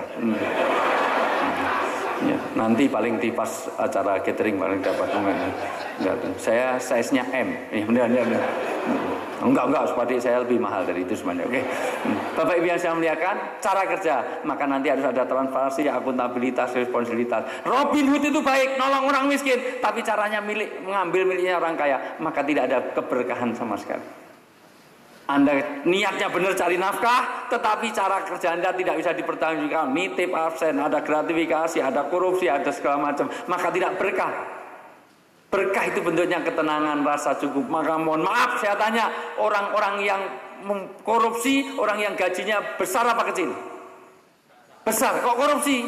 Ya, nanti paling di pas acara catering paling dapat momennya. Saya size-nya M. Ya, benar. Enggak, sepatu saya lebih mahal dari itu semuanya. Oke. Bapak Ibu yang saya muliakan, cara kerja, maka nanti harus ada transparansi, akuntabilitas, responsibilitas. Robin Hood itu baik, nolong orang miskin, tapi caranya mengambil miliknya orang kaya, maka tidak ada keberkahan sama sekali. Anda niatnya benar cari nafkah, tetapi cara kerja Anda tidak bisa dipertanggungjawabkan. Nitip absen, ada gratifikasi, ada korupsi, ada segala macam, maka tidak berkah. Berkah itu bentuknya ketenangan, rasa cukup. Maka mohon maaf saya tanya, orang-orang yang korupsi, orang yang gajinya besar apa kecil? Besar, kok korupsi?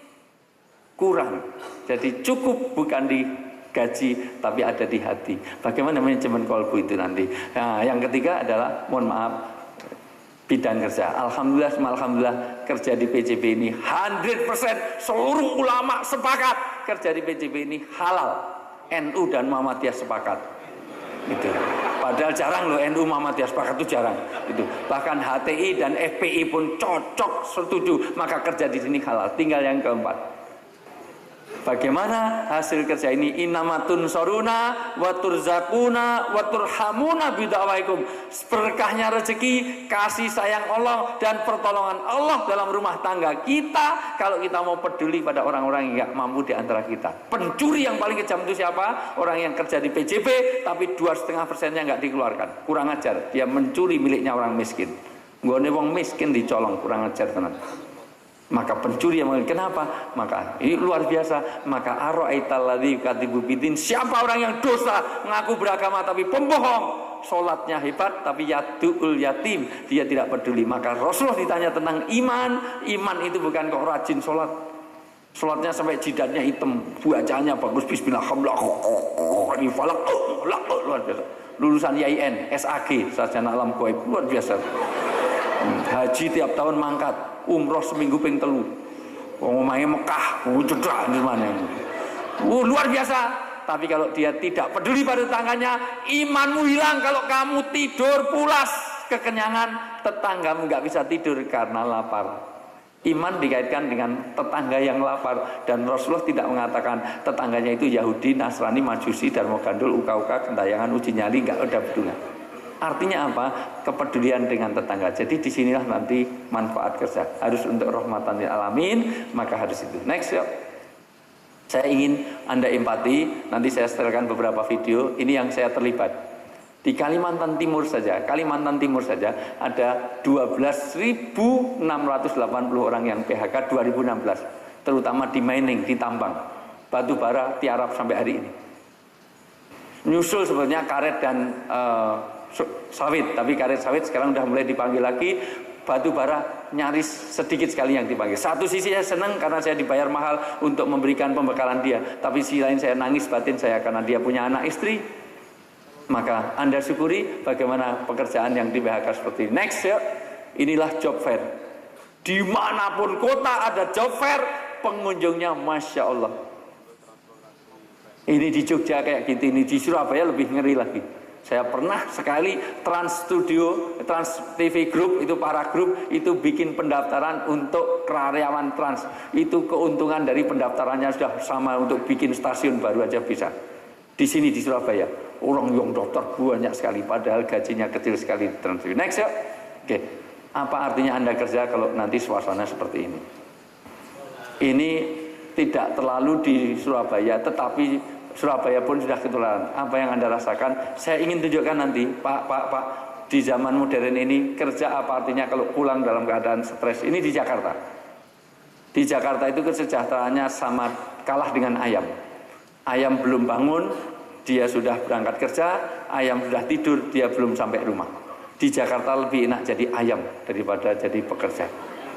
Kurang. Jadi cukup bukan di gaji tapi ada di hati. Bagaimana manajemen kolbu itu nanti. Nah, yang ketiga adalah mohon maaf bidang kerja. Alhamdulillah kerja di PJB ini 100% seluruh ulama sepakat kerja di PJB ini halal. NU dan Muhammadiyah sepakat. Itu. Padahal jarang loh NU Muhammadiyah sepakat itu jarang. Itu. Bahkan HTI dan FPI pun cocok setuju maka kerja di sini halal. Tinggal yang keempat. Bagaimana hasil kerja ini? Innamatun soruna waturzakuna waturhamuna bidawaikum. Berkahnya rezeki, kasih sayang Allah dan pertolongan Allah dalam rumah tangga kita. Kalau kita mau peduli pada orang-orang yang gak mampu di antara kita. Pencuri yang paling kejam itu siapa? Orang yang kerja di PJB tapi 2,5%-nya gak dikeluarkan. Kurang ajar. Dia mencuri miliknya orang miskin. Nggone wong miskin dicolong, kurang ajar tenan. Maka pencuri yang kenapa? Maka ini luar biasa. Maka ara'aital ladzi yukadzibu bidin, siapa orang yang dosa mengaku beragama tapi pembohong, sholatnya hebat tapi yadu'ul yatim, dia tidak peduli. Maka Rasulullah ditanya tentang iman. Iman itu bukan kok rajin sholat, sholatnya sampai jidatnya hitam, bacaannya bagus, bismillahirrahmanirrahim, ini falak, luar biasa. Lulusan YIN, SAG, sarjana alam gaib, luar biasa. Haji tiap tahun mangkat, umroh seminggu ping 3. Ngomongnya Mekah, cedak di mana ini. Luar biasa. Tapi kalau dia tidak peduli pada tetangganya, imanmu hilang. Kalau kamu tidur pulas kekenyangan, tetanggamu nggak bisa tidur karena lapar. Iman dikaitkan dengan tetangga yang lapar, dan Rasulullah tidak mengatakan tetangganya itu Yahudi, Nasrani, Majusi, Darmo Gandul, Uka-uka, Gentayangan, Uji Nyali, nggak ada peduli. Artinya apa? Kepedulian dengan tetangga. Jadi disinilah nanti manfaat kerja. Harus untuk rahmatan lil alamin, maka harus itu. Next yuk. Saya ingin Anda empati. Nanti saya setelkan beberapa video. Ini yang saya terlibat. Di Kalimantan Timur saja ada 12.680 orang yang PHK 2016. Terutama di mining, di tambang. Batu bara tiarap sampai hari ini. Nyusul sebenarnya karet dan sawit, tapi karet sawit sekarang udah mulai dipanggil lagi. Batu bara nyaris sedikit sekali yang dipanggil. Satu sisi saya senang karena saya dibayar mahal untuk memberikan pembekalan dia, tapi sisi lain saya nangis batin saya karena dia punya anak istri. Maka Anda syukuri bagaimana pekerjaan yang di PHK seperti ini. Next ya, inilah job fair. Dimanapun kota ada job fair, pengunjungnya Masya Allah. Ini di Jogja kayak gitu, ini di Surabaya lebih ngeri lagi. Saya pernah sekali Trans Studio, Trans TV Group, itu para grup itu bikin pendaftaran untuk karyawan Trans. Itu keuntungan dari pendaftarannya sudah sama untuk bikin stasiun baru aja bisa. Di sini di Surabaya, orang yang daftar banyak sekali, padahal gajinya kecil sekali di Trans TV. Next ya. Oke. Apa artinya Anda kerja kalau nanti suasana seperti ini? Ini tidak terlalu di Surabaya, tetapi Surabaya pun sudah ketularan. Apa yang Anda rasakan? Saya ingin tunjukkan nanti, Pak, di zaman modern ini kerja apa artinya kalau pulang dalam keadaan stres. Ini di Jakarta. Di Jakarta itu kesejahteraannya sama kalah dengan ayam. Ayam belum bangun, dia sudah berangkat kerja. Ayam sudah tidur, dia belum sampai rumah. Di Jakarta lebih enak jadi ayam daripada jadi pekerja.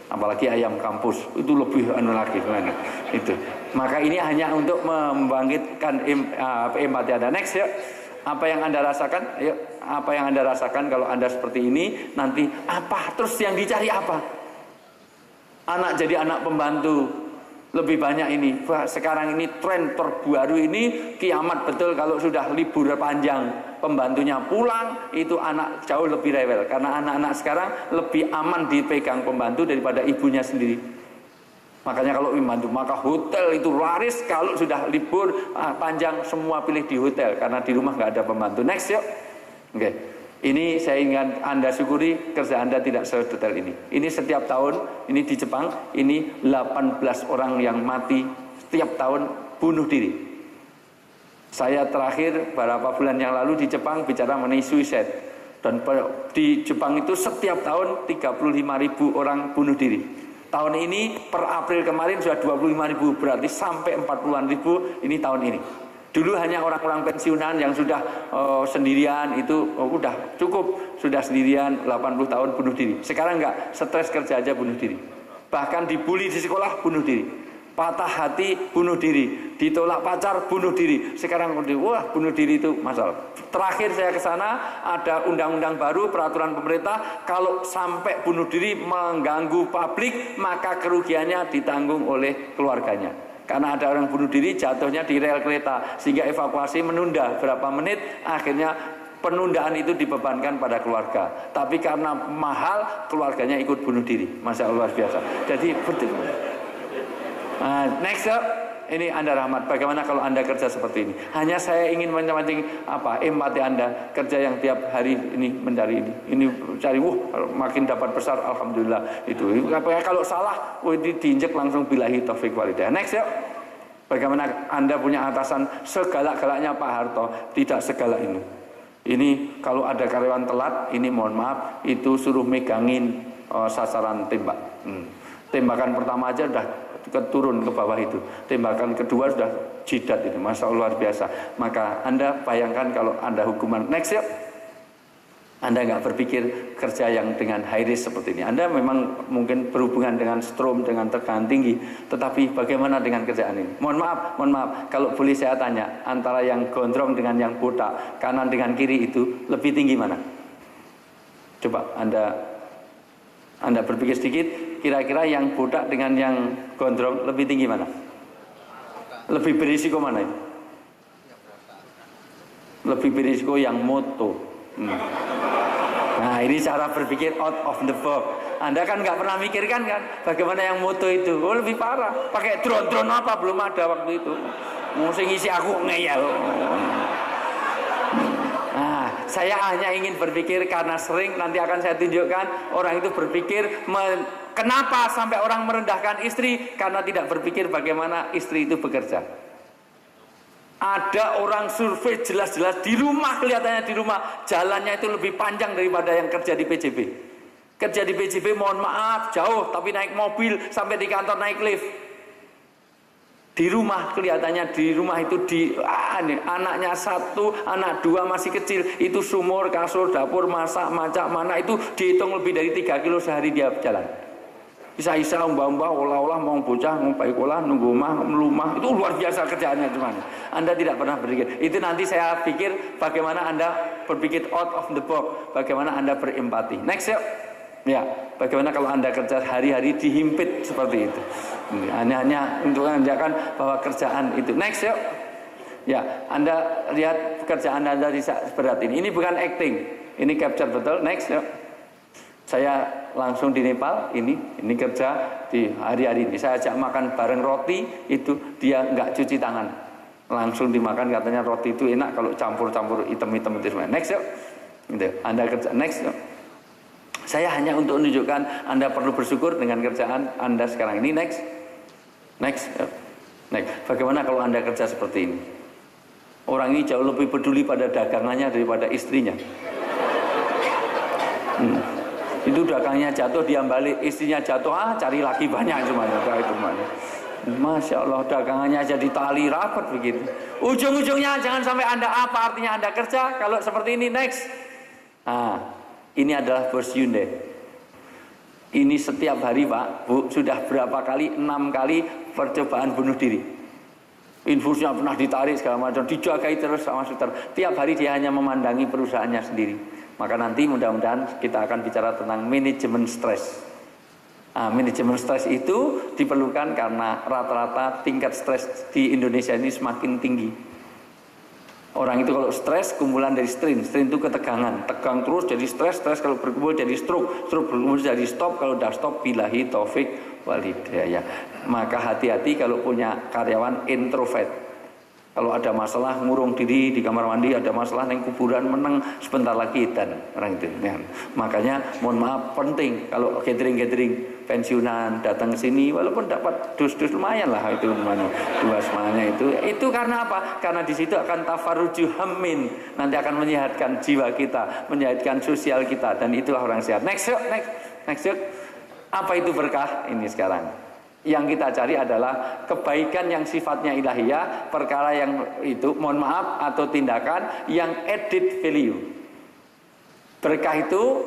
apalagi ayam kampus itu lebih lagi gimana itu. Maka ini hanya untuk membangkitkan empati Anda. Next ya, apa yang Anda rasakan? Yuk, apa yang Anda rasakan kalau Anda seperti ini? Nanti apa? Terus yang dicari apa? Anak jadi anak pembantu. Lebih banyak ini. Sekarang ini tren terbaru ini kiamat betul kalau sudah libur panjang. Pembantunya pulang, itu anak jauh lebih rewel. Karena anak-anak sekarang lebih aman dipegang pembantu daripada ibunya sendiri. Makanya kalau pembantu, maka hotel itu laris. Kalau sudah libur panjang, semua pilih di hotel. Karena di rumah nggak ada pembantu. Next yuk. Oke. Ini saya ingin Anda syukuri kerja Anda tidak sedetail ini. Ini setiap tahun, ini di Jepang, ini 18 orang yang mati setiap tahun bunuh diri. Saya terakhir beberapa bulan yang lalu di Jepang bicara mengenai suicide. Dan di Jepang itu setiap tahun 35.000 orang bunuh diri. Tahun ini per April kemarin sudah 25.000, berarti sampai 40-an ribu ini tahun ini. Dulu hanya orang-orang pensiunan yang sudah sendirian itu udah cukup, sudah sendirian 80 tahun bunuh diri. Sekarang enggak, stres kerja aja bunuh diri. Bahkan dibully di sekolah bunuh diri. Patah hati bunuh diri, ditolak pacar bunuh diri. Sekarang wah bunuh diri itu masalah. Terakhir saya ke sana ada undang-undang baru peraturan pemerintah kalau sampai bunuh diri mengganggu publik maka kerugiannya ditanggung oleh keluarganya. Karena ada orang bunuh diri jatuhnya di rel kereta sehingga evakuasi menunda berapa menit, akhirnya penundaan itu dibebankan pada keluarga. Tapi karena mahal, keluarganya ikut bunuh diri. Masya Allah luar biasa. Jadi betul. Next up, ini Anda rahmat. Bagaimana kalau Anda kerja seperti ini? Hanya saya ingin memancing empati Anda kerja yang tiap hari ini mencari ini. Ini cari, makin dapat besar, alhamdulillah itu. Kalau salah, ini diinjek langsung billahi taufiq walhidayah. Next ya. Bagaimana Anda punya atasan segalak-galaknya Pak Harto? Tidak segalak ini. Ini kalau ada karyawan telat, ini mohon maaf, itu suruh megangin sasaran tembak. Tembakan pertama aja udah turun ke bawah itu, tembakan kedua sudah jidat itu, masya Allah luar biasa. Maka Anda bayangkan kalau Anda hukuman next ya, Anda nggak berpikir kerja yang dengan high risk seperti ini. Anda memang mungkin berhubungan dengan strom, dengan tekanan tinggi, tetapi bagaimana dengan kerjaan ini? Mohon maaf, kalau boleh saya tanya, antara yang gondrong dengan yang botak, kanan dengan kiri itu lebih tinggi mana? Coba Anda berpikir sedikit, kira-kira yang botak dengan yang gondrong lebih tinggi mana? Lebih berisiko mana itu? Lebih berisiko yang moto. Nah ini cara berpikir out of the box. Anda kan nggak pernah mikirkan kan bagaimana yang moto itu? Oh lebih parah, pakai drone apa belum ada waktu itu. Mesti ngisi aku ngeyel. Nah, saya hanya ingin berpikir karena sering nanti akan saya tunjukkan orang itu berpikir kenapa sampai orang merendahkan istri karena tidak berpikir bagaimana istri itu bekerja. Ada orang survei jelas-jelas di rumah, kelihatannya di rumah jalannya itu lebih panjang daripada yang kerja di PJB. Kerja di PJB mohon maaf jauh tapi naik mobil sampai di kantor naik lift. Di rumah kelihatannya di rumah itu anaknya 1, anak 2 masih kecil itu sumur, kasur, dapur, masak, macak mana itu dihitung lebih dari 3 kilo sehari dia jalan. Isa-isa mbak-mbak olah-olah mau bocah mau baik olah nunggu rumah itu luar biasa kerjaannya cuman. Anda tidak pernah berpikir. Itu nanti saya pikir bagaimana Anda berpikir out of the box, bagaimana Anda berempati. Next ya. Ya, bagaimana kalau Anda kerja hari-hari dihimpit seperti itu? Hanya untuk menunjukkan bahwa kerjaan itu. Next yuk. Ya, Anda lihat pekerjaan Anda tidak seberat ini. Ini bukan acting, ini capture betul. Next yuk. Saya langsung di Nepal, ini kerja di hari-hari ini. Saya ajak makan bareng roti, itu dia nggak cuci tangan, langsung dimakan katanya roti itu enak kalau campur-campur hitam-hitam itu semua. Next yuk. Anda kerja next yuk. Saya hanya untuk menunjukkan Anda perlu bersyukur dengan kerjaan Anda sekarang ini. Next. Bagaimana kalau Anda kerja seperti ini? Orang ini jauh lebih peduli pada dagangannya daripada istrinya. Itu dagangnya jatuh, dia balik, istrinya jatuh, cari lagi banyak semuanya. Itu mana? Masya Allah, dagangannya jadi tali rapat begitu. Ujung-ujungnya jangan sampai Anda apa artinya Anda kerja kalau seperti ini. Next. Ini adalah bos Hyundai. Ini setiap hari Pak, Bu, sudah berapa kali? 6 kali percobaan bunuh diri. Infusnya pernah ditarik segala macam, dijagai terus sama suster. Tiap hari dia hanya memandangi perusahaannya sendiri. Maka nanti mudah-mudahan kita akan bicara tentang manajemen stres. Nah, manajemen stres itu diperlukan karena rata-rata tingkat stres di Indonesia ini semakin tinggi. Orang itu kalau stres, kumpulan dari strain itu ketegangan, tegang terus jadi stres kalau berkumpul jadi stroke berkumpul jadi stop, kalau udah stop billahi taufik walhidayah. Maka hati-hati kalau punya karyawan introvert. Kalau ada masalah ngurung diri di kamar mandi, ada masalah neng kuburan meneng sebentar lagi dan orang itu. Ya. Makanya mohon maaf penting kalau gathering pensiunan datang ke sini walaupun dapat dus-dus lumayan lah itu namanya dua semuanya itu karena apa? Karena di situ akan tafarruju hammin, nanti akan menyehatkan jiwa kita, menyehatkan sosial kita dan itulah orang sehat. Next yuk. Apa itu berkah ini sekarang? Yang kita cari adalah kebaikan yang sifatnya ilahiyah, perkara yang itu mohon maaf atau tindakan yang added value. Berkah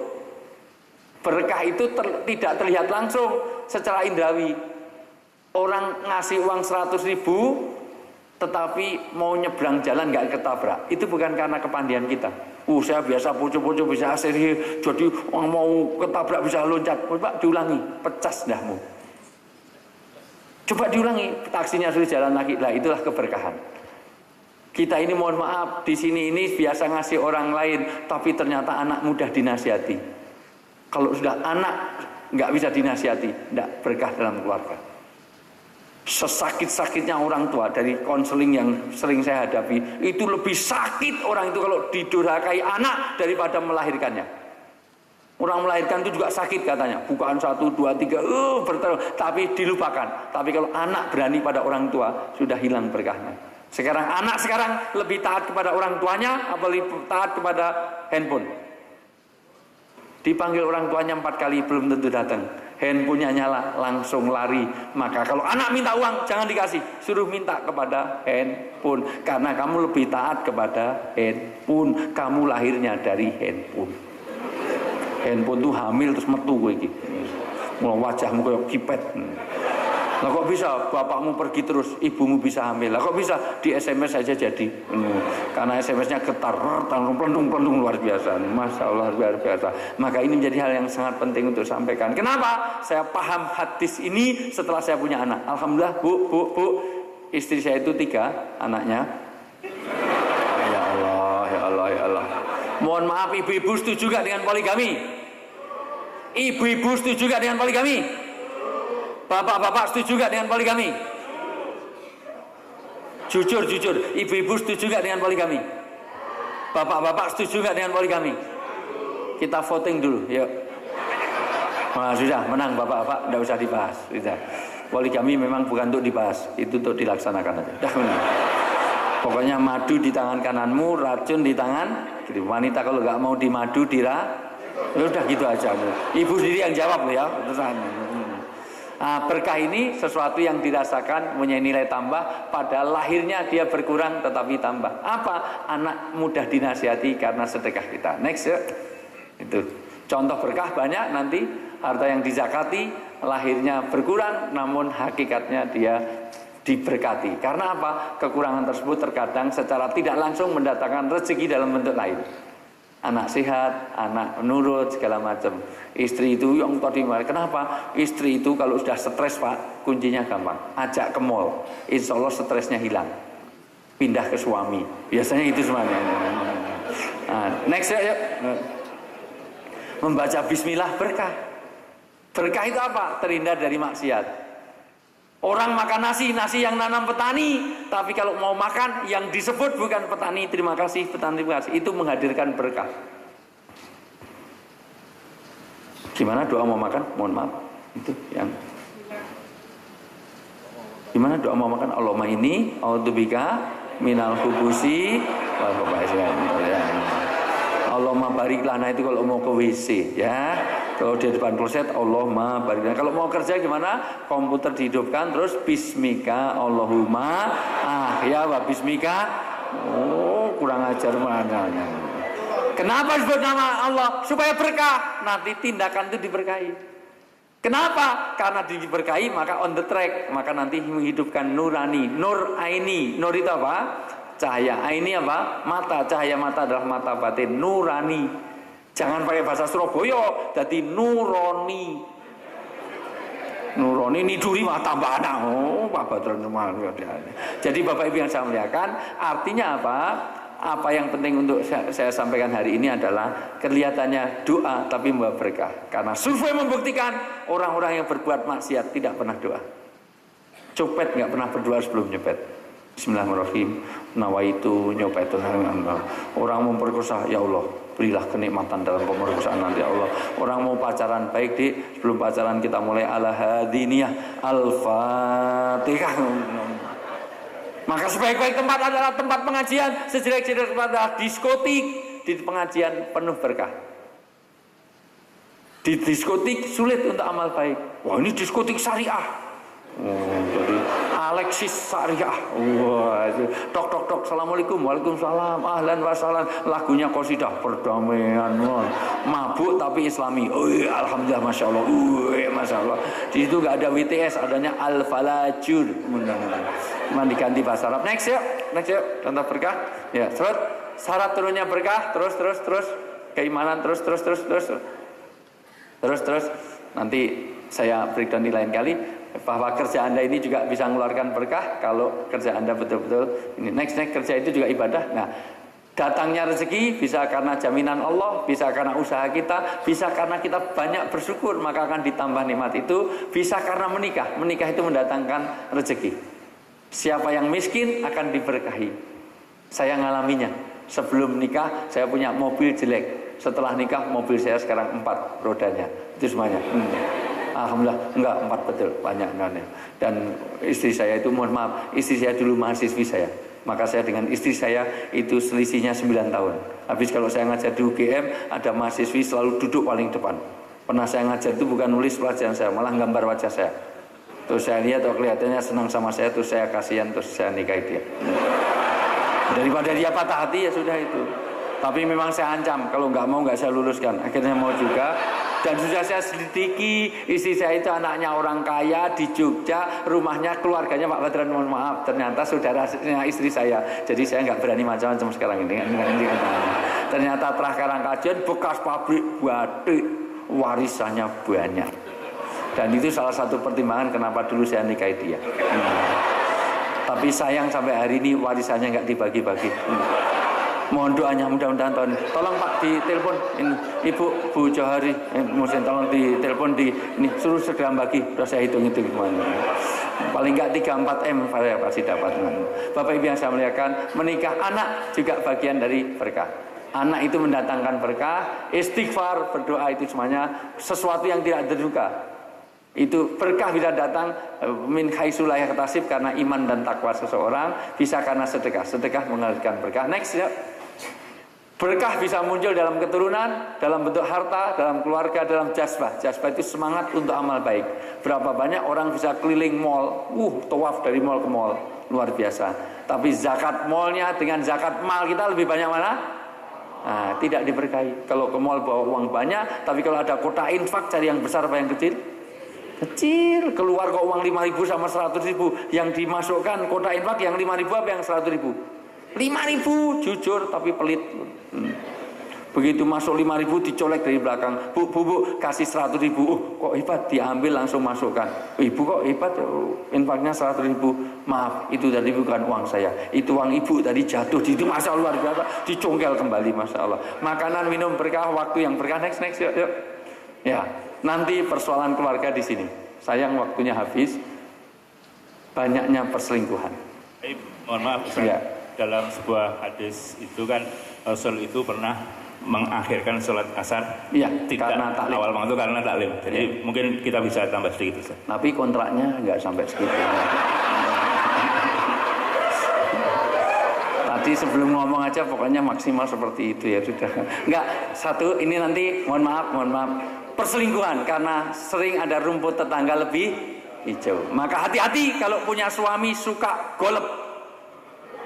itu tidak terlihat langsung secara indrawi. Orang ngasih uang 100.000 tetapi mau nyebrang jalan nggak ketabrak, itu bukan karena kepandian kita. Saya biasa pucuk-pucuk bisa asli, jadi mau ketabrak bisa loncat. Coba diulangi, pecas dahmu. Coba diulangi, taksinya sudah jalan lagi. Lah itulah keberkahan. Kita ini mohon maaf, di sini ini biasa ngasih orang lain, tapi ternyata anak mudah dinasihati. Kalau sudah anak nggak bisa dinasihati, tidak berkah dalam keluarga. Sesakit-sakitnya orang tua dari konseling yang sering saya hadapi, itu lebih sakit orang itu kalau didurhakai anak daripada melahirkannya. Orang melahirkan itu juga sakit katanya, bukaan 1, 2, 3, berterus, tapi dilupakan. Tapi kalau anak berani pada orang tua, sudah hilang berkahnya. Anak sekarang lebih taat kepada orang tuanya, apalagi taat kepada handphone. Dipanggil orang tuanya 4 kali belum tentu datang. Handphonenya nyala, langsung lari. Maka kalau anak minta uang, jangan dikasih, suruh minta kepada handphone. Karena kamu lebih taat kepada handphone. Kamu lahirnya dari handphone. Handphone tuh hamil terus metu kowe iki. Mulai wajahmu kayak kipet. Lah kok bisa bapakmu pergi terus, ibumu bisa hamil. Lah kok bisa di SMS saja jadi. Karena SMS-nya getar, pelendung luar biasa. Masya Allah luar biasa. Maka ini menjadi hal yang sangat penting untuk sampaikan. Kenapa? Saya paham hadis ini setelah saya punya anak. Alhamdulillah, Bu. Istri saya itu 3 anaknya. Ya Allah. Mohon maaf, ibu-ibu setuju gak dengan poligami? Ibu-ibu setuju gak dengan poligami? Bapak-bapak setuju gak dengan poligami? Jujur, ibu-ibu setuju gak dengan poligami? Bapak-bapak setuju gak dengan poligami? Kita voting dulu, yuk. Nah, sudah, menang bapak-bapak, tidak usah dibahas. Sudah. Poligami memang bukan untuk dibahas, itu untuk dilaksanakan aja. Dah, menang. Pokoknya madu di tangan kananmu, racun di tangan kiri. Wanita kalau nggak mau dimadu ya udah gitu aja. Ibu sendiri yang jawab ya. Nah, berkah ini sesuatu yang dirasakan punya nilai tambah. Pada lahirnya dia berkurang tetapi tambah. Apa? Anak mudah dinasihati karena sedekah kita. Next ya. Itu contoh berkah banyak nanti. Harta yang dizakati lahirnya berkurang namun hakikatnya dia diberkati. Karena apa? Kekurangan tersebut terkadang secara tidak langsung mendatangkan rezeki dalam bentuk lain. Anak sehat, anak menurut segala macam. Istri itu yang tadi, kenapa? Istri itu kalau sudah stres Pak, kuncinya gampang. Ajak ke mall, insya Allah stresnya hilang. Pindah ke suami. Biasanya itu semuanya. Nah, next ya. Membaca bismillah berkah. Berkah itu apa? Terhindar dari maksiat. Orang makan nasi yang nanam petani, tapi kalau mau makan yang disebut bukan petani, terima kasih, petani terima kasih, itu menghadirkan berkah. Gimana doa mau makan? Mohon maaf, itu yang gimana doa mau makan? Allahumma inni a'udzubika minal khubusi wal khaba'is. Allahumma barik lana itu kalau mau ke WC ya. Kalau di depan kloset Allahumma barik lana. Kalau mau kerja gimana? Komputer dihidupkan terus bismika Allahumma ya wa bismika. Oh, kurang ajar mana. Kenapa disebut nama Allah? Supaya berkah. Nanti tindakan itu diberkahi. Kenapa? Karena diberkahi maka on the track, maka nanti menghidupkan nurani, nur aini. Nur itu apa? Cahaya. Aini apa? Mata. Cahaya mata adalah mata batin, nurani. Jangan pakai bahasa Surabaya, jadi nuroni. Nuroni niduri mata bana. Oh, Pak Badron malu. Jadi Bapak Ibu yang saya muliakan, artinya apa? Apa yang penting untuk saya sampaikan hari ini adalah kelihatannya doa tapi membawa berkah. Karena survei membuktikan orang-orang yang berbuat maksiat tidak pernah doa. Copet nggak pernah berdoa sebelum nyopet. Bismillahirrahmanirrahim. Nawaitu nyopetun. Orang memperkosa, ya Allah, berilah kenikmatan dalam pemerkosaan nanti, ya Allah. Orang mau pacaran, baik di sebelum pacaran kita mulai ala hadiniyah al-fatihah. Maka sebaik-baik tempat adalah tempat pengajian, sejelek-jelek tempat adalah diskotik. Di pengajian penuh berkah. Di diskotik sulit untuk amal baik. Wah, ini diskotik syariah. Jadi Alexis syariah. Wah, itu tok tok tok. Assalamualaikum, waalaikumsalam, ahlan wa sahlan. Lagunya qasidah perdamaian. Mabuk tapi Islami. Oh, alhamdulillah, masya Allah. Masya Allah. Di situ nggak ada WTS, adanya al-falajur. Cuma diganti bahasa Arab. Next yuk, contoh berkah. Ya, syarat turunnya berkah, terus keimanan, terus. Nanti saya breakdown di lain kali bahwa kerja Anda ini juga bisa mengeluarkan berkah kalau kerja Anda betul-betul ini. Next kerja itu juga ibadah. Nah, datangnya rezeki bisa karena jaminan Allah, bisa karena usaha kita, bisa karena kita banyak bersyukur maka akan ditambah nikmat itu, bisa karena menikah. Menikah itu mendatangkan rezeki. Siapa yang miskin akan diberkahi. Saya ngalaminya. Sebelum nikah saya punya mobil jelek. Setelah nikah mobil saya sekarang 4 rodanya. Itu semuanya. Alhamdulillah, enggak 4 betul, banyak nanya. Dan istri saya itu, mohon maaf, istri saya dulu mahasiswi saya. Maka saya dengan istri saya itu selisihnya 9 tahun. Habis kalau saya ngajar di UGM, ada mahasiswi selalu duduk paling depan. Pernah saya ngajar itu bukan nulis pelajaran saya, malah gambar wajah saya. Terus saya lihat, kelihatannya senang sama saya, terus saya kasihan, terus saya nikahi dia. Daripada dia patah hati, ya sudah itu. Tapi memang saya ancam, kalau nggak mau nggak saya luluskan. Akhirnya mau juga. Dan sudah saya selidiki, istri saya itu anaknya orang kaya di Jogja, rumahnya, keluarganya Pak Badran, mohon maaf, ternyata saudaranya istri saya. Jadi saya nggak berani macam-macam sekarang ini. Ternyata Trah Karangkajian bekas pabrik batik, warisannya banyak. Dan itu salah satu pertimbangan kenapa dulu saya nikahi dia. Tapi sayang sampai hari ini warisannya nggak dibagi-bagi. Mohon doanya mudah-mudahan tahun. Tolong Pak ditelepon ini Ibu Bu Johari, mungkin tolong ditelepon ini suruh segera bagi. Terus saya hitung-hitung gimana. Paling nggak 3-4 M saya pasti dapat. Bapak Ibu yang saya muliakan, menikah anak juga bagian dari berkah. Anak itu mendatangkan berkah, istighfar, berdoa itu semuanya sesuatu yang tidak terduga. Itu berkah bila datang min haitsu la yahtasib, karena iman dan takwa seseorang, bisa karena sedekah. Sedekah mengalirkan berkah. Next ya. Berkah bisa muncul dalam keturunan, dalam bentuk harta, dalam keluarga, dalam jazbah. Jazbah itu semangat untuk amal baik. Berapa banyak orang bisa keliling mall, tawaf dari mall ke mall, luar biasa. Tapi zakat mallnya dengan zakat mal kita lebih banyak mana? Nah, tidak diberkahi. Kalau ke mall bawa uang banyak, tapi kalau ada kotak infak cari yang besar apa yang kecil? Kecil. Keluar kok uang 5.000 sama 100.000, yang dimasukkan kotak infak yang 5.000 apa yang 100.000? 5.000, jujur tapi pelit. Begitu masuk 5.000 dicolek dari belakang. Bu, kasih 100.000. Kok hebat, diambil langsung masukkan. Ibu kok hebat, infaknya 100.000. Maaf, itu tadi bukan uang saya. Itu uang ibu tadi jatuh di itu, masya Allah, luar biasa. Dicongkel kembali, masya Allah. Makanan, minum berkah, waktu yang berkah. Next yuk. Ya, nanti persoalan keluarga di sini. Sayang waktunya habis. Banyaknya perselingkuhan. Mohon maaf, Ustaz. Ya. Dalam sebuah hadis itu kan Rasul itu pernah mengakhirkan sholat asar. Iya, tidak karena taklim. Awal waktu karena taklim. Jadi ya, mungkin kita bisa tambah sedikit, Ustaz. Tapi kontraknya nggak sampai segitu. Tadi sebelum ngomong aja pokoknya maksimal seperti itu, ya sudah. Enggak, satu ini nanti mohon maaf. Perselingkuhan karena sering ada rumput tetangga lebih hijau. Maka hati-hati kalau punya suami suka golep.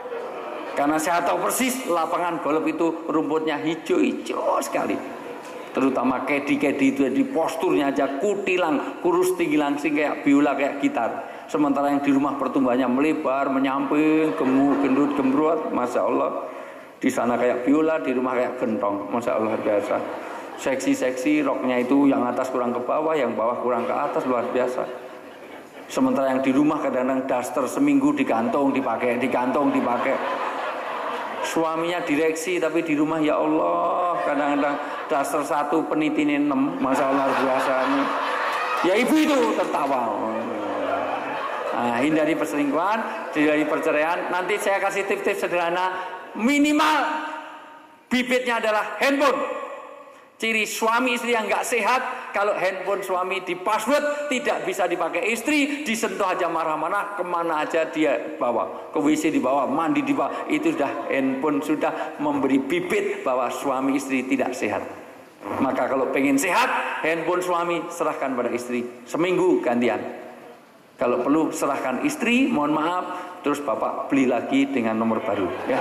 Karena saya tahu persis lapangan golf itu rumputnya hijau-hijau sekali. terutama kedi-kedi itu di posturnya aja kutilang, kurus tinggi langsing kayak biola, kayak gitar. Sementara yang di rumah pertumbuhannya melebar, menyamping, gemuk, gendut, gembrot, masya Allah. Di sana kayak biola, di rumah kayak gentong, masya Allah, luar biasa. Seksi-seksi, roknya itu yang atas kurang ke bawah, yang bawah kurang ke atas, luar biasa. Sementara yang di rumah kadang-kadang daster seminggu digantung dipakai, digantung dipakai. Suaminya direksi tapi di rumah ya Allah kadang-kadang daster 1 penitinya 6, masya Allah, luar biasa. Ya ibu itu tertawa. Nah, hindari perselingkuhan, hindari perceraian. Nanti saya kasih tips-tips sederhana. Minimal bibitnya adalah handphone. Ciri suami istri yang nggak sehat, kalau handphone suami di password tidak bisa dipakai istri, disentuh aja marah-marah, kemana aja dia bawa, ke WC dibawa, mandi dibawa, itu sudah handphone sudah memberi bibit bahwa suami istri tidak sehat. Maka kalau pengen sehat, handphone suami serahkan pada istri, seminggu gantian. Kalau perlu serahkan istri, mohon maaf, terus bapak beli lagi dengan nomor baru. Ya.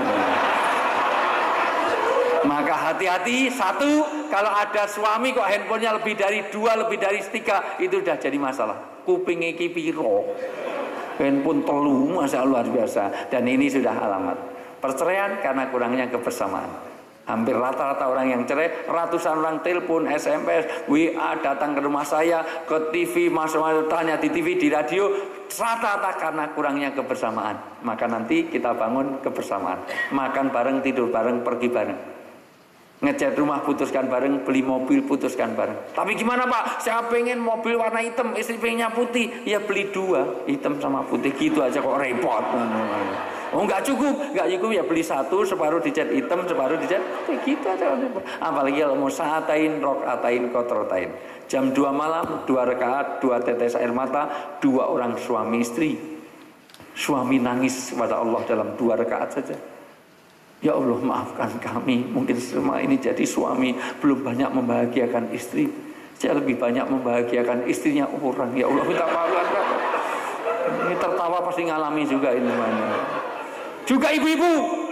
Maka hati-hati, 1, kalau ada suami kok handphonenya lebih dari 2, lebih dari 3, itu sudah jadi masalah. Kuping iki piro, handphone 3, masya Allah, luar biasa. Dan ini sudah alamat perceraian karena kurangnya kebersamaan. Hampir rata-rata orang yang cerai, ratusan orang telepon, SMS, WA, datang ke rumah saya, ke TV, masuk tanya di TV, di radio, rata-rata karena kurangnya kebersamaan. Maka nanti kita bangun kebersamaan, makan bareng, tidur bareng, pergi bareng. Ngecat rumah putuskan bareng, beli mobil putuskan bareng. Tapi gimana Pak? Saya pengen mobil warna hitam, istri pengennya putih. Ya beli 2, hitam sama putih, gitu aja kok repot. Oh nggak cukup ya beli 1, separuh dicat hitam, separuh dicat putih, gitu aja. Apalagi kalau mau sa'atain, rok'atain, kotrotain. Jam 2 malam, 2 rakaat, 2 tetes air mata, 2 orang suami istri. Suami nangis kepada Allah dalam 2 rakaat saja. Ya Allah, maafkan kami, mungkin selama ini jadi suami belum banyak membahagiakan istri. Saya lebih banyak membahagiakan istrinya orang. Ya Allah, minta maaf. Ini tertawa pasti ngalami juga ini namanya. Juga ibu-ibu,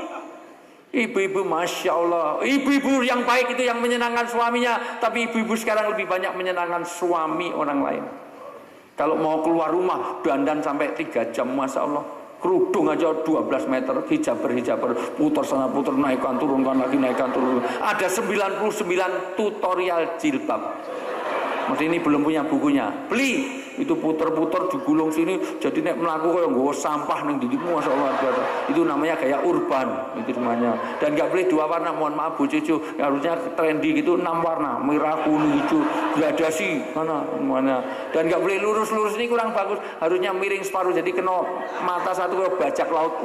masya Allah, ibu-ibu yang baik itu yang menyenangkan suaminya. Tapi ibu-ibu sekarang lebih banyak menyenangkan suami orang lain. Kalau mau keluar rumah dandan sampai 3 jam, masya Allah. Kerudung aja 12 meter, hijaber, putar sana putar, naikkan turunkan lagi, naikkan turun. Ada 99 tutorial jilbab. Maksudnya ini belum punya bukunya, beli. Itu puter-puter digulung sini, jadi nek melaku kaya nggawa sampah ning didimu, masyaallah. Itu namanya gaya urban, itu namanya. Dan nggak boleh 2 warna, mohon maaf Bu Cucu. Harusnya trendy gitu 6 warna, merah, kuning, hijau, gradasi mana. Dan nggak boleh lurus-lurus, ini kurang bagus. Harusnya miring separuh, jadi kena mata satu kayak bajak laut.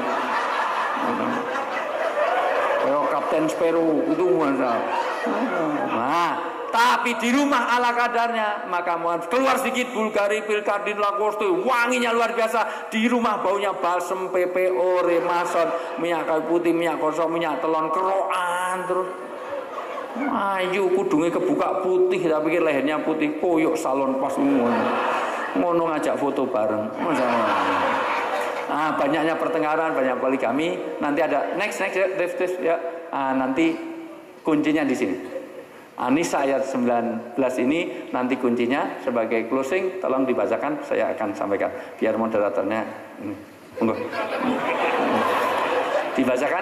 Kayak Kapten Sparrow itu mana. Nah, tapi di rumah ala kadarnya, maka mohon keluar sedikit Bulgari, Pilkardin, Lacoste, wanginya luar biasa. Di rumah baunya balsem, PPO, Remason, minyak kayu putih, minyak gosok, minyak telon, keroan terus. Ayu kudungnya kebuka putih, tak pikir lehernya putih, koyok salon pas ngono ngajak foto bareng. Nah, banyaknya pertengkaran, banyak poligami. Nanti ada next ya. Nanti kuncinya di sini. An-Nisa ayat 19 ini nanti kuncinya sebagai closing, tolong dibacakan, saya akan sampaikan biar moderatornya dibacakan.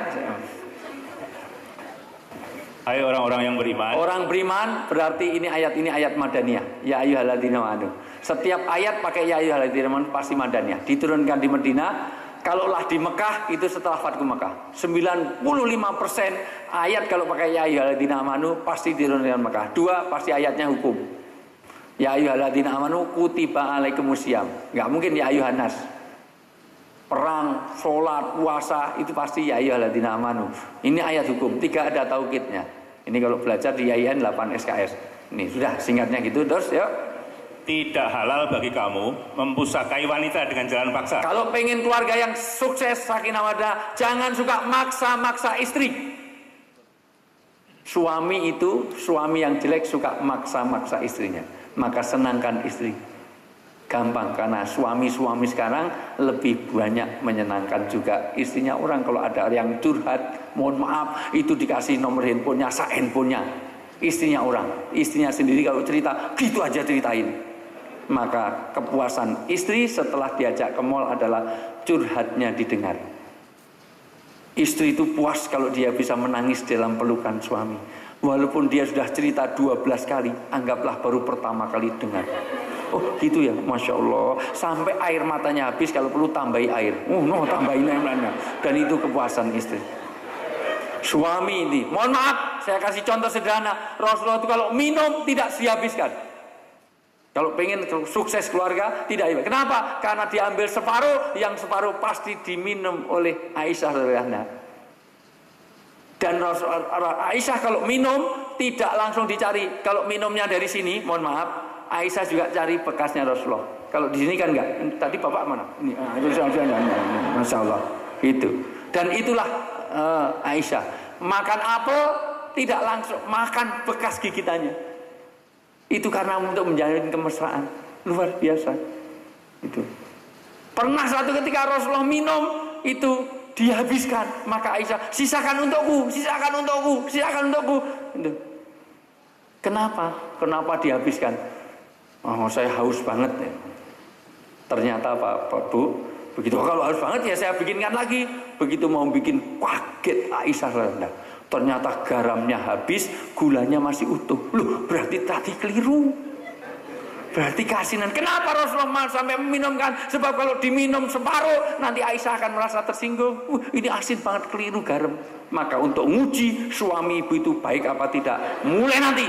Hai orang-orang yang beriman. Orang beriman berarti ini ayat madaniyah. Ya ayyuhalladzina amanu. Setiap ayat pakai ya ayyuhalladzina amanu pasti madaniyah. Diturunkan di Madinah. Kalaulah di Mekah itu setelah Fathu Mekah. 95% ayat kalau pakai ya ayyuhalladzina amanu pasti diturunkan di Mekah. 2 pasti ayatnya hukum. Ya ayyuhalladzina amanu kutiba alaikumusiyam. Enggak mungkin ya ayyuhan nas. Perang, sholat, puasa itu pasti ya ayyuhalladzina amanu. Ini ayat hukum, 3 ada taukidnya. Ini kalau belajar di YIN 8 SKS. Ini sudah singkatnya gitu, terus ya. Tidak halal bagi kamu mempusakai wanita dengan jalan paksa. Kalau pengen keluarga yang sukses sakinah mawaddah, jangan suka maksa-maksa istri. Suami yang jelek suka maksa-maksa istrinya. Maka senangkan istri. Gampang, karena suami-suami sekarang lebih banyak menyenangkan juga istrinya orang. Kalau ada yang curhat, mohon maaf, itu dikasih nomor handphonenya, handphonenya. istrinya orang, istrinya sendiri kalau cerita gitu aja ceritain. Maka kepuasan istri setelah diajak ke mall adalah curhatnya didengar. Istri itu puas kalau dia bisa menangis dalam pelukan suami. Walaupun dia sudah cerita 12 kali, anggaplah baru pertama kali dengar. Oh gitu ya, Masya Allah. Sampai air matanya habis, kalau perlu tambahi air. Tambahin air. Dan itu kepuasan istri. Suami ini, mohon maaf, saya kasih contoh sederhana. Rasulullah itu kalau minum tidak dihabiskan. Kalau pengen sukses keluarga, tidak habis. Kenapa? Karena diambil separuh, yang separuh pasti diminum oleh Aisyah radhiyallahu. Dan Aisyah kalau minum tidak langsung dicari. Kalau minumnya dari sini, mohon maaf, Aisyah juga cari bekasnya Rasulullah. Kalau di sini kan enggak. Tadi bapak mana? Ini, Masya Allah. Itu. Dan itulah Aisyah. Makan apel tidak langsung, makan bekas gigitannya. Itu karena untuk menjalin kemesraan. Luar biasa. Itu. Pernah suatu ketika Rasulullah minum itu dihabiskan, maka Aisyah, sisakan untukku, sisakan untukku, sisakan untukku. Itu. Kenapa? Kenapa dihabiskan? Oh, saya haus banget ya. Ternyata Pak Bu, begitu kalau haus banget ya saya bikinkan lagi. Begitu mau bikin, kaget Aisyah rendah. Ternyata garamnya habis, gulanya masih utuh. Loh, berarti tadi keliru. Berarti kasinan. Kenapa Rasulullah sampai meminumkan? Sebab kalau diminum separuh, nanti Aisyah akan merasa tersinggung. Ini asin banget, keliru garam. Maka untuk nguji suami ibu itu baik apa tidak, mulai nanti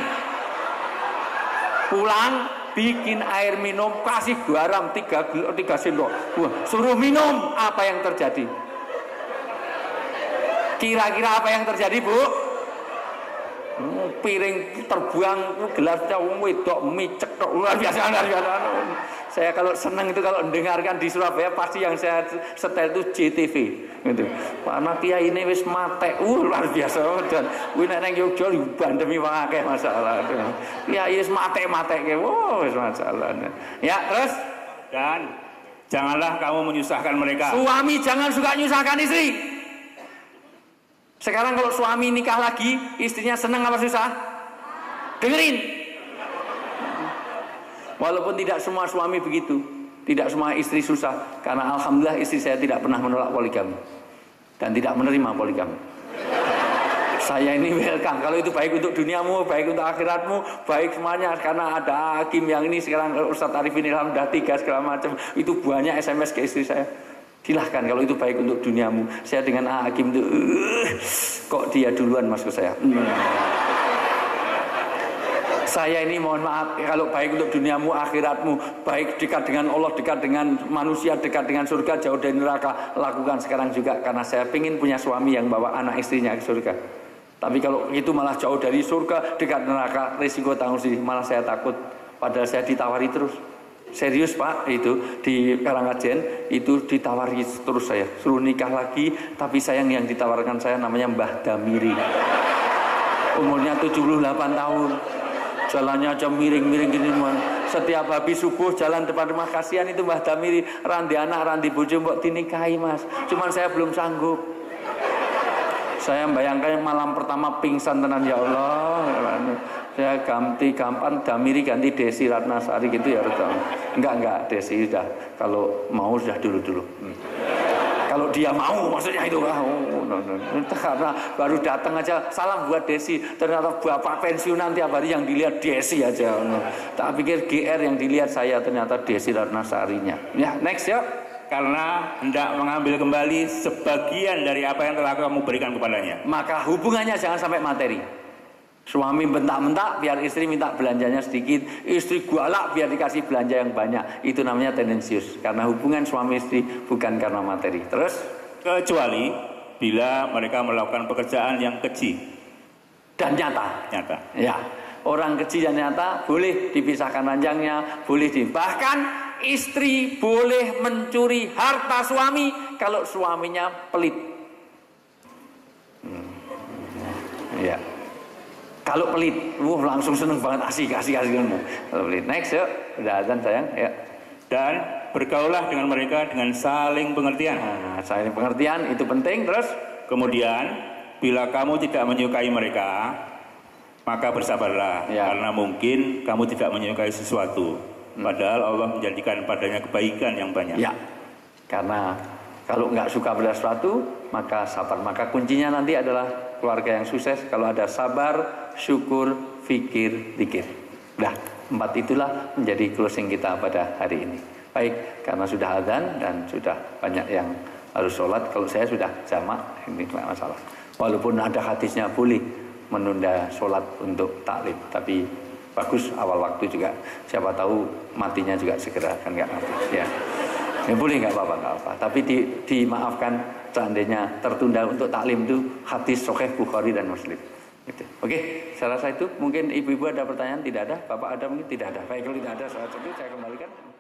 pulang bikin air minum, kasih garam 3 sendok. Suruh minum, apa yang terjadi? Kira-kira apa yang terjadi, Bu? Piring terbuang, gelasnya wedok micek, luar biasa. Saya kalau senang itu kalau mendengarkan di Surabaya pasti yang saya setel itu JTV gitu. Karena kiai ini wis matek, luar biasa. Dan nek nang Yogya dibandemi wong akeh masalah. Kiai wis matek-matekke, wis masalah. Ya, terus dan janganlah kamu menyusahkan mereka. Suami jangan suka menyusahkan istri. Sekarang kalau suami nikah lagi, istrinya senang apa susah? Dengerin. Walaupun tidak semua suami begitu, tidak semua istri susah, karena alhamdulillah istri saya tidak pernah menolak poligami dan tidak menerima poligami. Saya ini welcome. Kalau itu baik untuk duniamu, baik untuk akhiratmu, baik semuanya. Karena ada hakim yang ini sekarang Ustadz Arifin Ilham dah 3 segala macam, itu banyak SMS ke istri saya. Silahkan kalau itu baik untuk duniamu. Saya dengan hakim itu kok dia duluan masuk saya. Saya ini mohon maaf, kalau baik untuk duniamu, akhiratmu, baik dekat dengan Allah, dekat dengan manusia, dekat dengan surga, jauh dari neraka, lakukan sekarang juga. Karena saya ingin punya suami yang bawa anak istrinya ke surga. Tapi kalau itu malah jauh dari surga, dekat neraka, risiko tanggung sendiri, malah saya takut. Padahal saya ditawari terus. Serius Pak, itu di Karangkajen itu ditawari terus saya, suruh nikah lagi, tapi sayang yang ditawarkan saya namanya Mbah Damiri, umurnya 78 tahun, jalannya aja miring-miring gini. Setiap habis subuh jalan depan rumah, kasihan itu Mbah Damiri, randi anak, randi bojo mbok dinikahi Mas, cuman saya belum sanggup. Saya membayangkan malam pertama pingsan tenan, ya Allah. Saya ganti gampang Damiri ganti Desi Ratnasari gitu ya, enggak Desi sudah, kalau mau sudah dulu. Kalau dia mau maksudnya itu karena baru datang aja salam buat Desi, ternyata bapak pensiunan tiap hari yang dilihat Desi aja. Tak pikir GR yang dilihat saya, ternyata Desi Ratnasarinya. Ya, next ya. Karena hendak mengambil kembali sebagian dari apa yang telah kamu berikan kepadanya. Maka hubungannya jangan sampai materi. Suami bentak-bentak biar istri minta belanjanya sedikit, istri galak biar dikasih belanja yang banyak. Itu namanya tendensius. Karena hubungan suami istri bukan karena materi. Terus? Kecuali bila mereka melakukan pekerjaan yang keji dan nyata. Ya, orang keji dan nyata boleh dipisahkan ranjangnya, boleh bahkan istri boleh mencuri harta suami kalau suaminya pelit. Ya. Kalau pelit, langsung seneng banget, asik. Kalau pelit, next yuk, udah azan sayang, ya. Dan bergaulah dengan mereka dengan saling pengertian. Nah, saling pengertian itu penting. Terus? Kemudian, bila kamu tidak menyukai mereka, maka bersabarlah, karena mungkin kamu tidak menyukai sesuatu, padahal Allah menjadikan padanya kebaikan yang banyak. Ya, karena kalau nggak suka pada sesuatu, maka sabar. Maka kuncinya nanti adalah keluarga yang sukses kalau ada sabar, syukur, fikir, zikir. Nah, 4 itulah menjadi closing kita pada hari ini. Baik, karena sudah azan dan sudah banyak yang harus sholat. Kalau saya sudah jamak, ini tidak masalah. Walaupun ada hadisnya boleh menunda sholat untuk taklim, tapi bagus awal waktu juga. Siapa tahu matinya juga segera, kan nggak mati. Ya. Ya boleh, nggak apa-apa. Tapi dimaafkan seandainya tertunda untuk taklim itu hadis Sahih Bukhari dan Muslim. Gitu. Oke, saya rasa itu. Mungkin ibu-ibu ada pertanyaan? Tidak ada? Bapak ada? Mungkin tidak ada. Baik, kalau tidak ada, saya kembalikan.